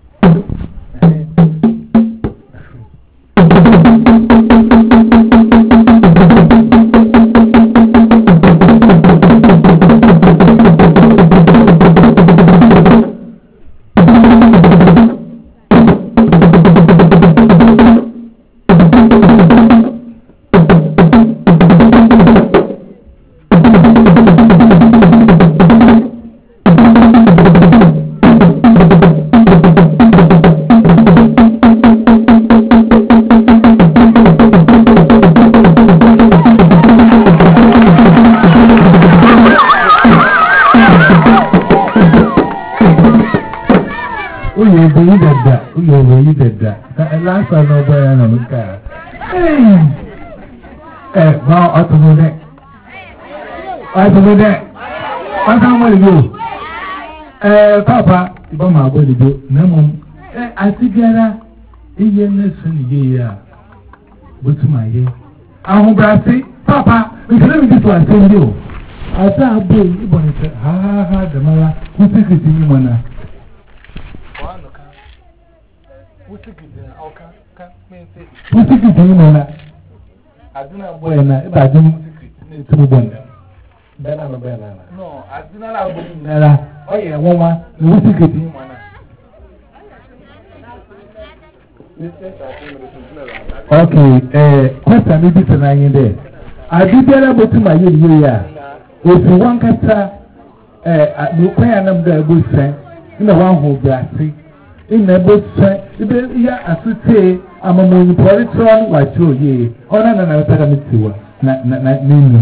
Last one, no boy, and I'm car. Hey, eh, now I told that. I told that. What time will you? Eh, Papa, if I'm going to do, no, mum. Eh, I think you're in listen here. What's my year? I hope I say, Papa, we can let me this one send you. I saw a boy, you want to say, ha ha ha, the mother, who took it in you, man. What's it in our car? What's it in you? I do not wear it, but I don't to one. Then I'm a banana. No, I do not have a banana. Oh, yeah, woman, what's it in you? Okay, eh, question maybe tonight in there. I did that about my year. If you want to, eh, you can't have the good friend in the one who blessing. In the boat, yeah, as we say, I'm a moving politician, like you, ye, or none of the parameter, not not me.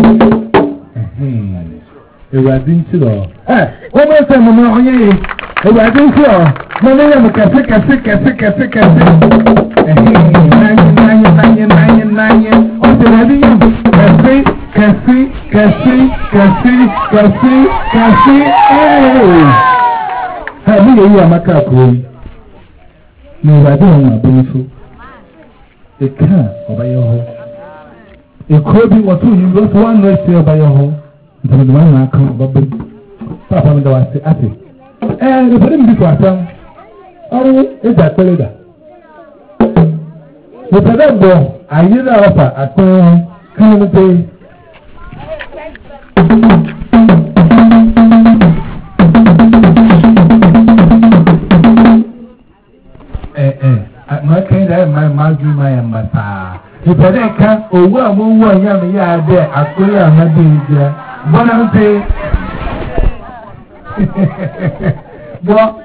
It was in Chilo. Eh, what was the moment? Ye, it was in Chilo. No, no, no, cafe, cafe, cafe, cafe, cafe. Nine, nine, nine, nine, nine, oh, the ready, cafe, cafe, cafe, cafe, cafe, cafe, eh. I mean, you are my captain. No, I don't want to be so. A car over your home. A crowding or two, you lost one rest here by your home. Until the one I come about Papa and I say, I say, and if I didn't be for a son, oh, it's that leader. If I don't go, I use our offer at home, come and pay. My kind of my mouth, my ambassador. If I can't, oh, well, one young yard there, I could have my danger. But I'm saying, what?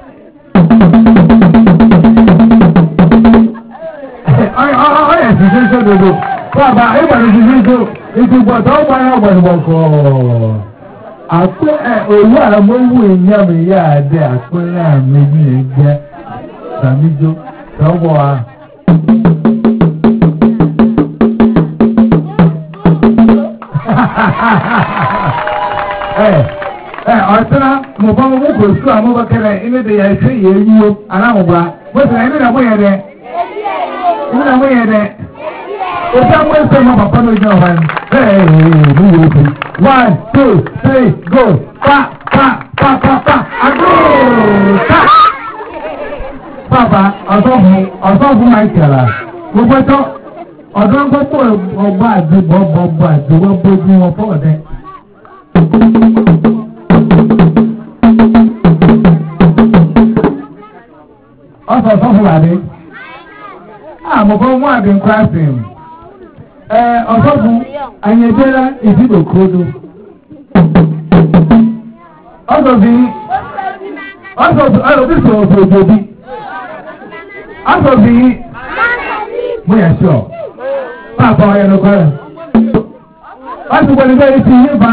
I am so good. Papa, everybody is so. If you got all my own work, oh, I could have a lot of moving young yard there, I could have maybe a Samijo. So, uh, eh, eh, I said, I'm a bomb of school, I'm over there in the day I say you, and I'm over. What's the end of the way there? In the way there. If I'm going to say, my papa, hey, one, two, three, go, pa, pa, pa, pa, pa, and go, pa. Papa, ọ̀sọ́fún ọ̀sọ́fún Michael a gbogbo ẹ̀tọ́ ọ̀dọ́ gbogbo ọgbà àti bọ́ọ̀bọ̀ àti wọ́n bójú wọn fọ́ ọ̀dẹ́. ọ̀sọ̀ ọ̀sọ́fún àdé àmọ̀fọ́ mú àdé nkúrásì ẹ̀ ọ̀sọ́fún àyẹ̀dẹ́rẹ́ ìdìbò kúròdú. ọ̀sọ̀fún ọ̀sọ̀fún ọ̀sọ̀fún sọ̀rọ̀ òjòbí. After the we are sure. Papa, I know. After when they see you,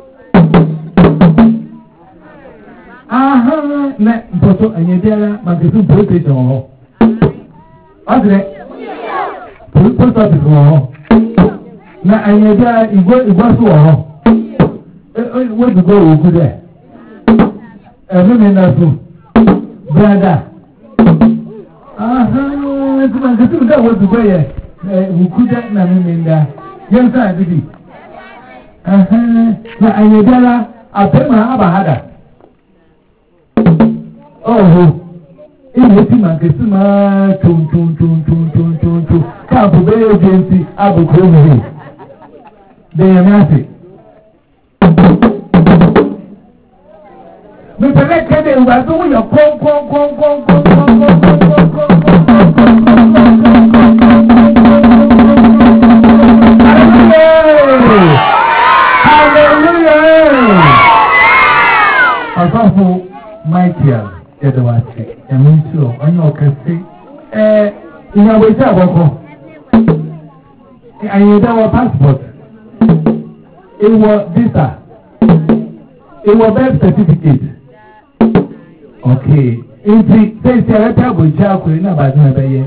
aha, let photo and you there, but the two police on. After police post office on. Now, and you there, you go, you go to all. Where to go, you go there. Every minute, brother. aha tuma katu da wo dubai eh wukuda na minda yan sa didi aha na anyedala apema abahada oh ile ti ma kesi ma tum tum tum tum tum tum tum ka bu be agency abu ko mi de yamasi me pele kede wa do yo kon kon kon kon kon kon kon hallelujah asafu michael edward emi so onye okese eh ìyàwó iṣẹ́ àkọ́kọ́ àyẹ̀dáwọ̀ passport ìwọ visa ìwọ birth certificate okay nti sẹ́yìnsì ẹ̀rẹ́tẹ́ àbò iṣẹ́ àkùnrin náà bá dín ẹbẹ̀ yẹ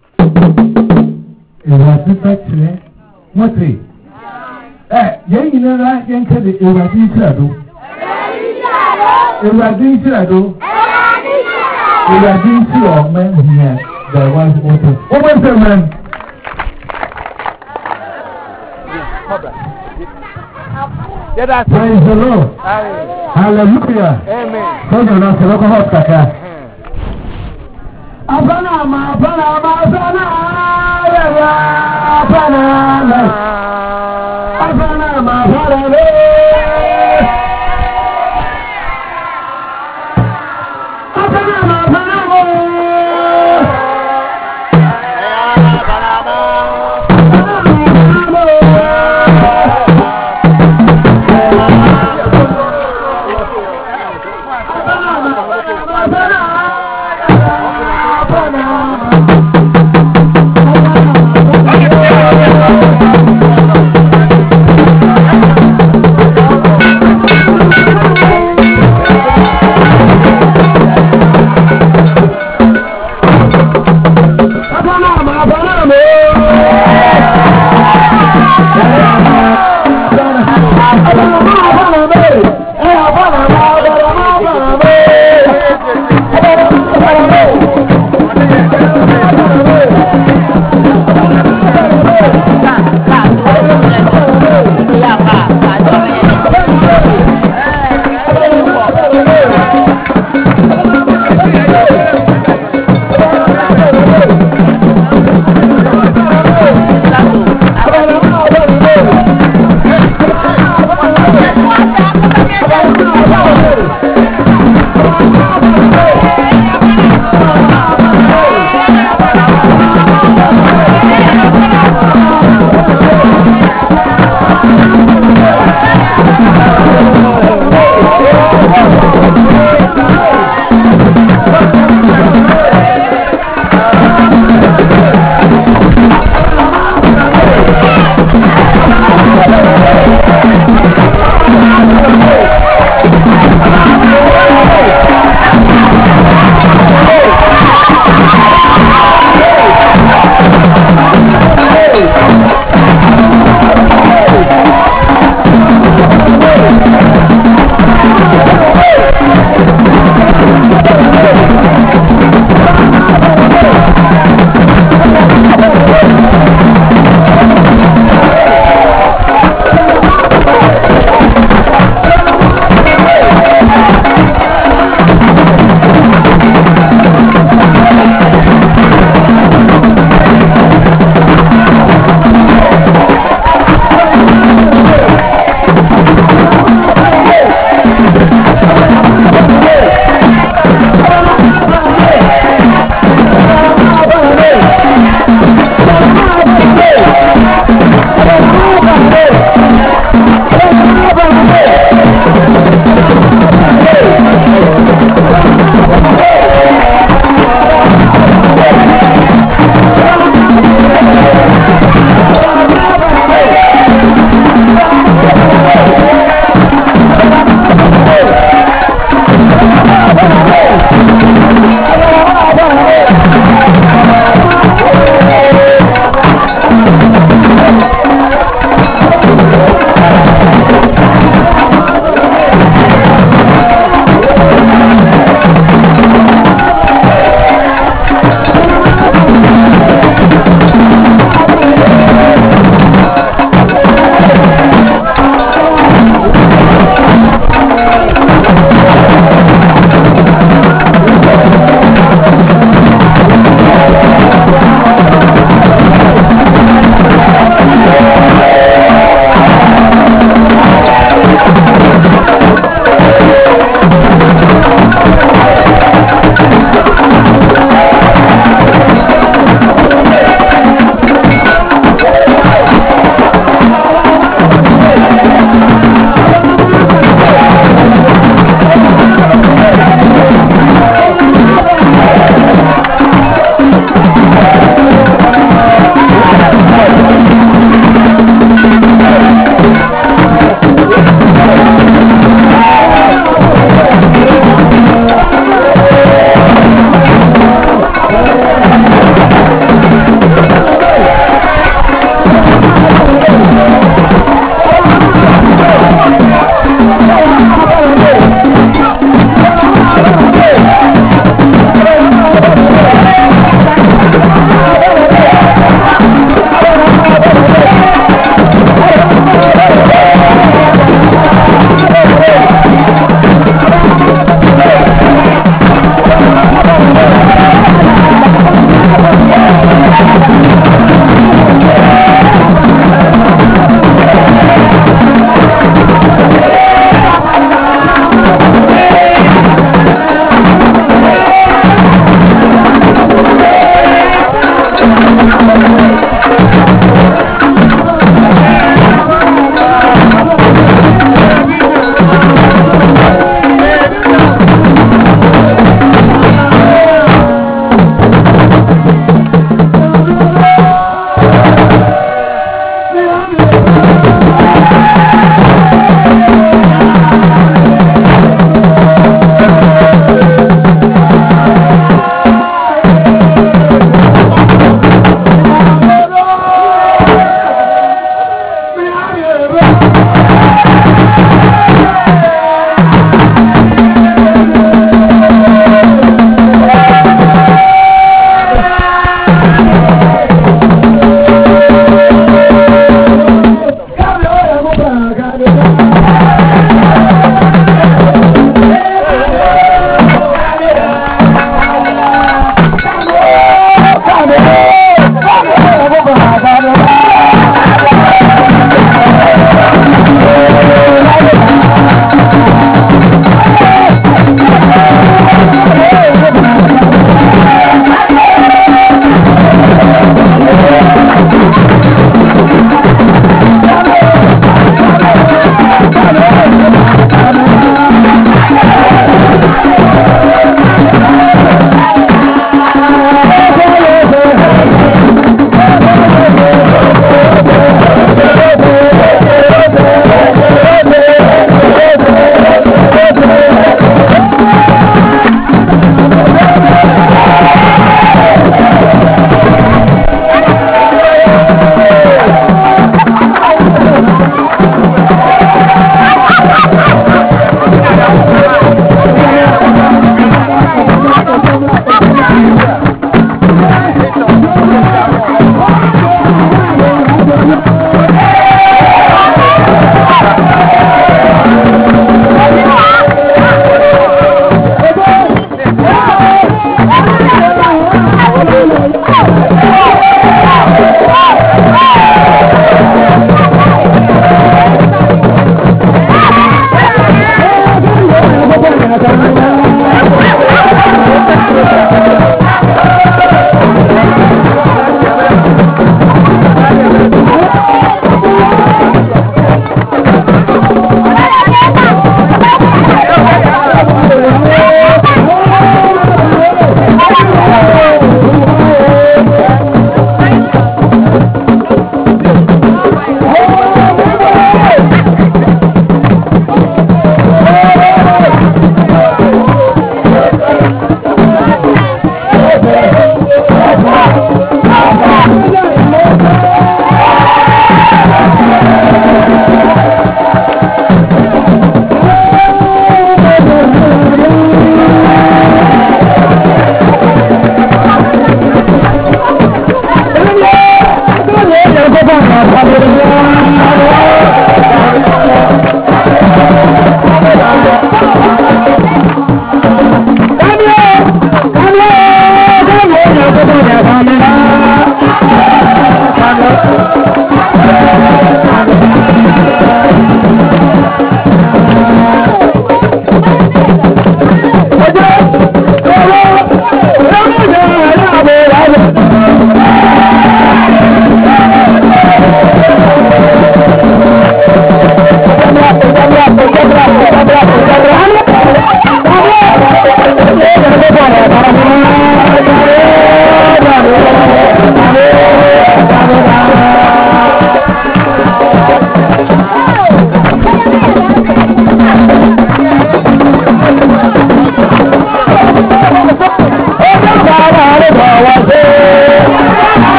ìwọ àtúntà kyerẹ́ wọ́n ti ẹ̀ yẹn nyinara yẹn kéde ìwọ àti ìṣirà do ìwọ àti ìṣirà do ìwọ àti ìṣirà ọmọ ẹ̀hìn the one photo. What was the man? Praise the Lord. Hallelujah. Amen. So you know, so look at Kaka. Abana ma, abana ma, abana, abana, abana ma, abana.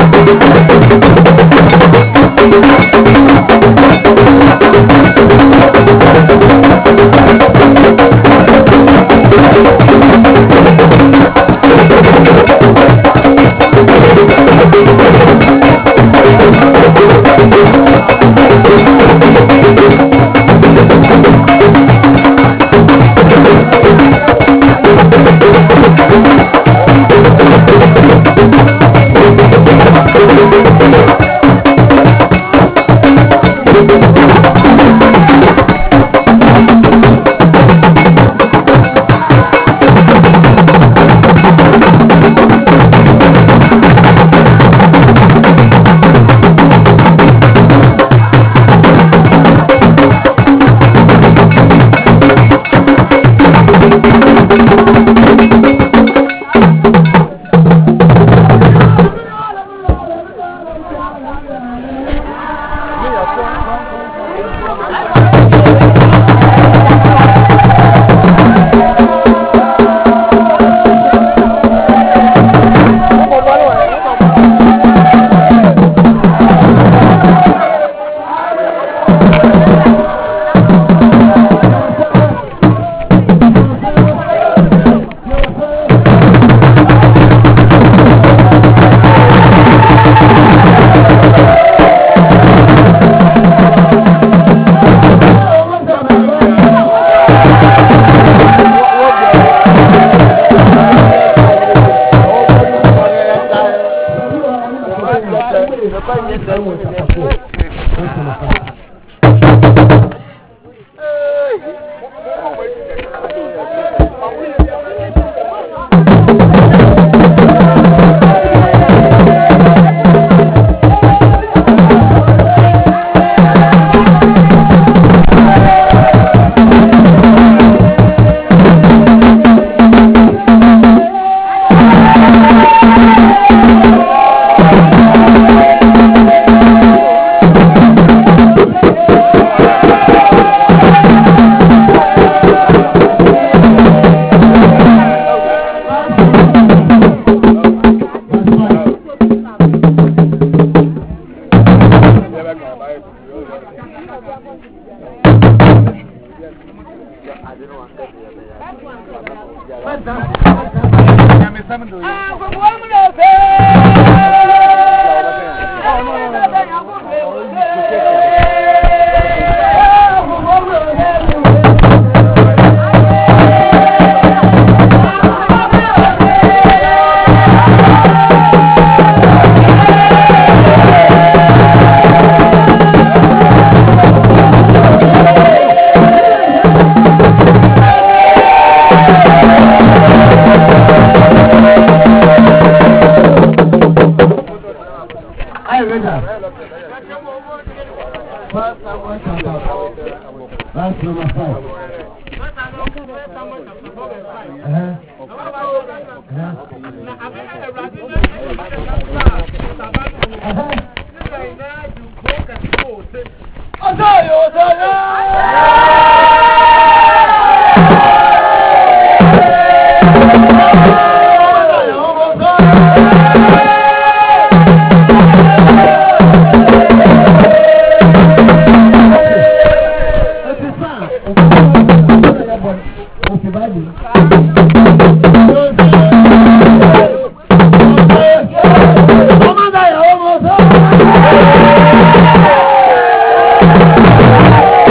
Oh,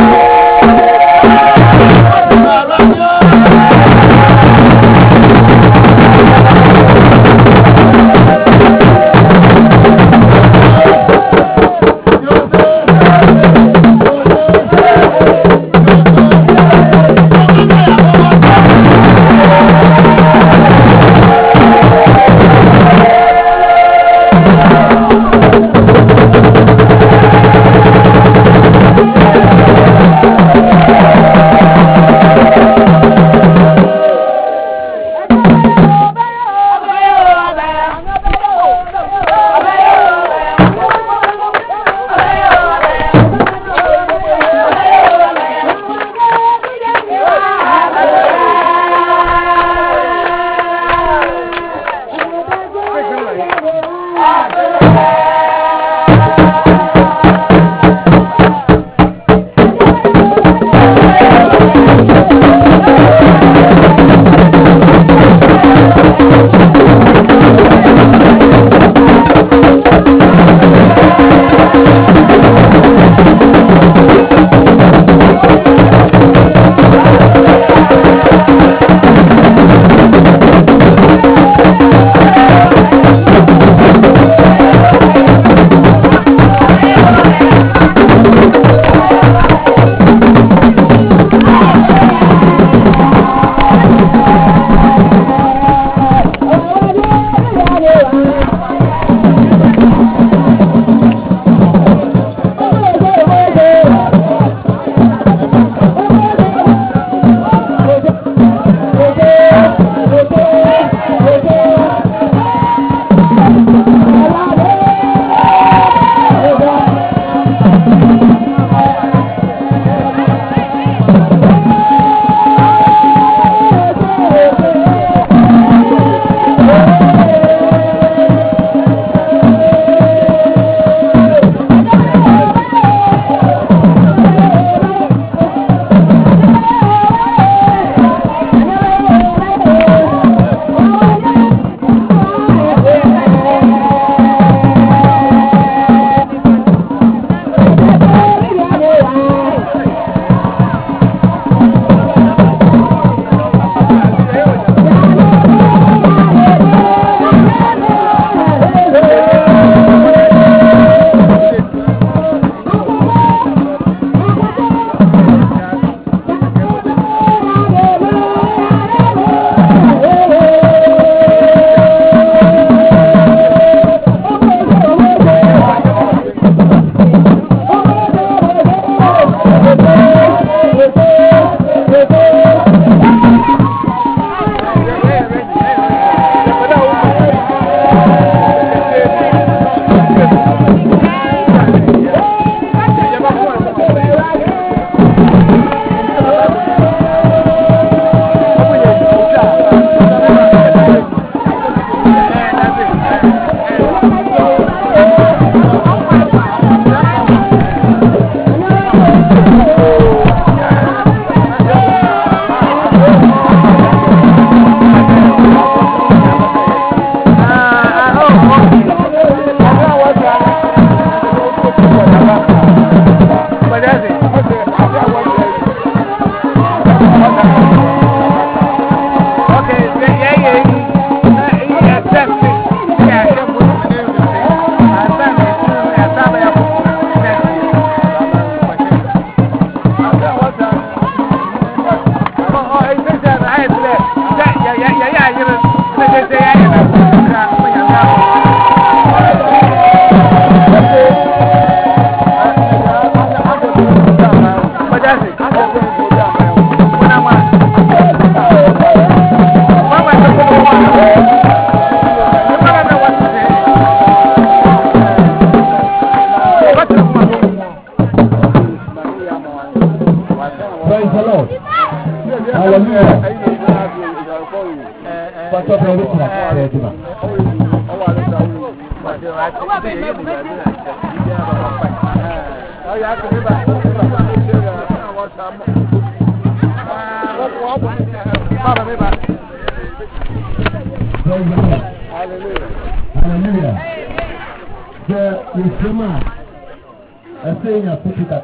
Hallelujah. The Yeshua, I say in a city that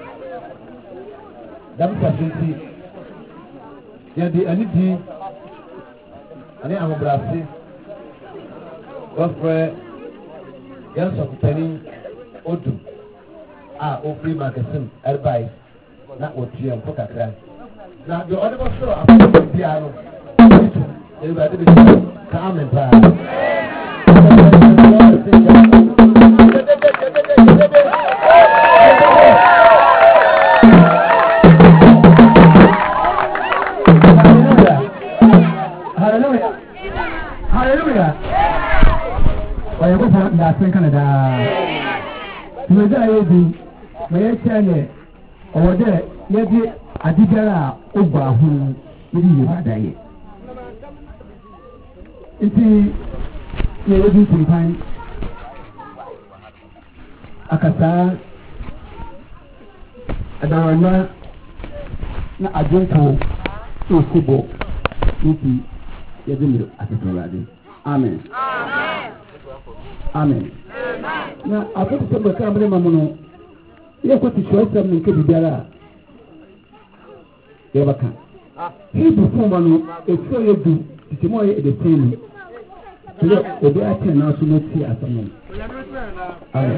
that's a city. Yeah, the energy, and I'm a Brazil. Godfrey, yes, of Penny Odu. Ah, Opry Magazine, advice. Not what you and Pocatra. Now, the other was so I'm going to be piano. Everybody be calm and proud. Hallelujah. Hallelujah. I go for that in Canada. You know, I do. My channel over there, maybe I did that over who you had that. Nti na ebi ntimpan akasa adawana na adwonto osibo nti yedimiro atotolade amen amen na akoto sembe kamre mamuno yekwati shoesam nke bibiara yebaka hibu fumano efo yedu timo ye de tini so obi ati na so no ti asamu amen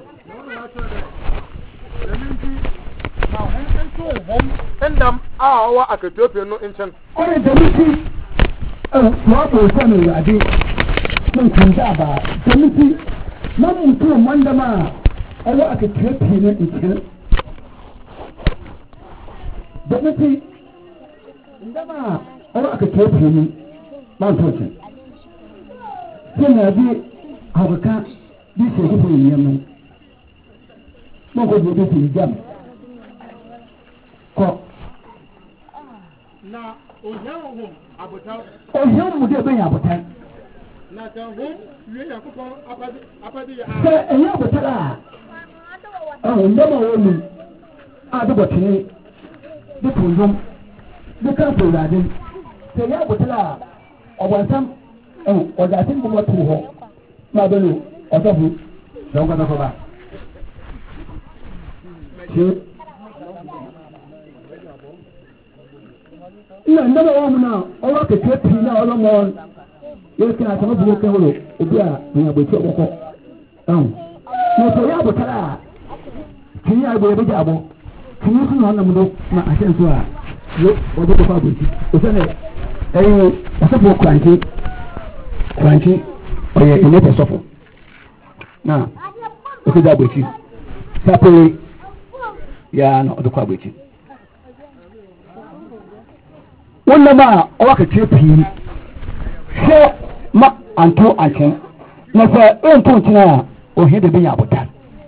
endam awa aketopia no enchen o ye demiti eh wa bo sanu ade mun kunda ba demiti na mutu mandama awa aketopia no enchen demiti ndama awa aketopia no mantochen sena bi abaka bi se ko ni yemu mo ko bi bi jam ko na oyawo abota oyawo mu de ben abota na tan ho wie yakopon apade apade ya se eya abota la ah ndama wo ni adobotini bi tunzum bi kan to radin se ya abota la ọ̀bọ̀nsám ẹ̀hùn ọ̀dà àti gbogbo tó hɔ máa bẹ́ẹ̀ lò ọ̀sọ́fù lọ́wọ́ gbọ́dọ̀ kọ́ bá ṣe. nna ndẹ́bẹ̀ wọ́n mu náà ọwọ́ kẹ̀kẹ́ pì náà ọlọ́mọ yóò kí àtàwọn fún mi kẹ́wọ́rọ̀ obi à ní àgbẹ̀tì ọ̀kọ́kọ́ ẹ̀hùn ní ọ̀sọ̀ yà bọ̀ tara kì í àgbẹ̀ ẹ̀bẹ̀jẹ̀ àbọ̀ kì í sún náà nàmúdó na àṣẹ nsọ à yóò ọdún tó fà àgbẹ̀tì òsèlè ẹ̀yìn ọ̀sọ̀fọ̀ kwanti kwanti ọ̀yẹ̀ ìnẹ́tẹ̀ sọ̀fọ̀ náà ó fi dá àgbẹ̀tì sápẹ́rẹ́ yà nà ọdún kọ́ àgbẹ̀tì. wọ́n nà máa ọwọ́ kẹ̀kẹ́ pìí ṣé má àǹtó àǹkyẹ́n na sɛ ɛnto nkyɛn a ohia de bɛnya abotan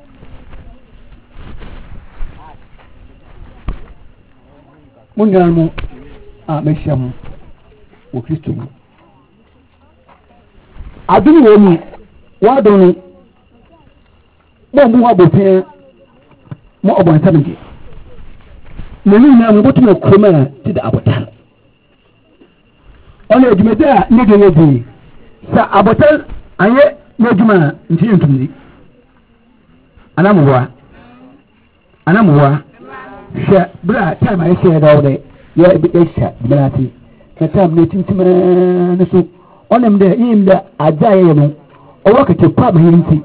mo nyinaa mo a mɛhyia mo wɔ kristo mu adom wɔ mu wɔadom no mo mo abɔpia mo ɔbɔnsam gye na ne nyinaa mobɛtumi akurom a te da abotan ɔno adwumadi a ne de yɛ di sɛ abotan ayɛ n'adwuma a nti yɛ ntumdi anamoa anamoa hwɛ berɛ a time a yɛhyɛ da wo dɛ yɛhyɛ dwumana ase na time no tintimaa no so ɔnam dɛ yɛyim dɛ agya a yɛyɛ no ɔwɔ kɛkɛ kɔ ama yɛ nti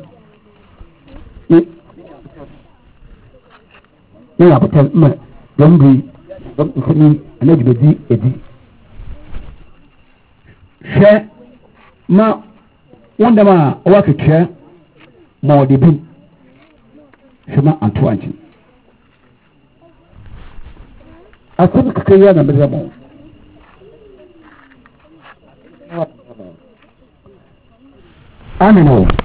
yɛyɛ abotan ma dɔm bi dɔm nsɛmi ana adwumadi adi hwɛ ma wọ́n a ọwọ́ kẹ̀kẹ́ ma ọ̀dẹ̀ bí ṣe àǹtó àǹkyi asẹ́mi kẹ̀kẹ́ yẹ́ na mẹ́rẹ́ mọ́ amínú.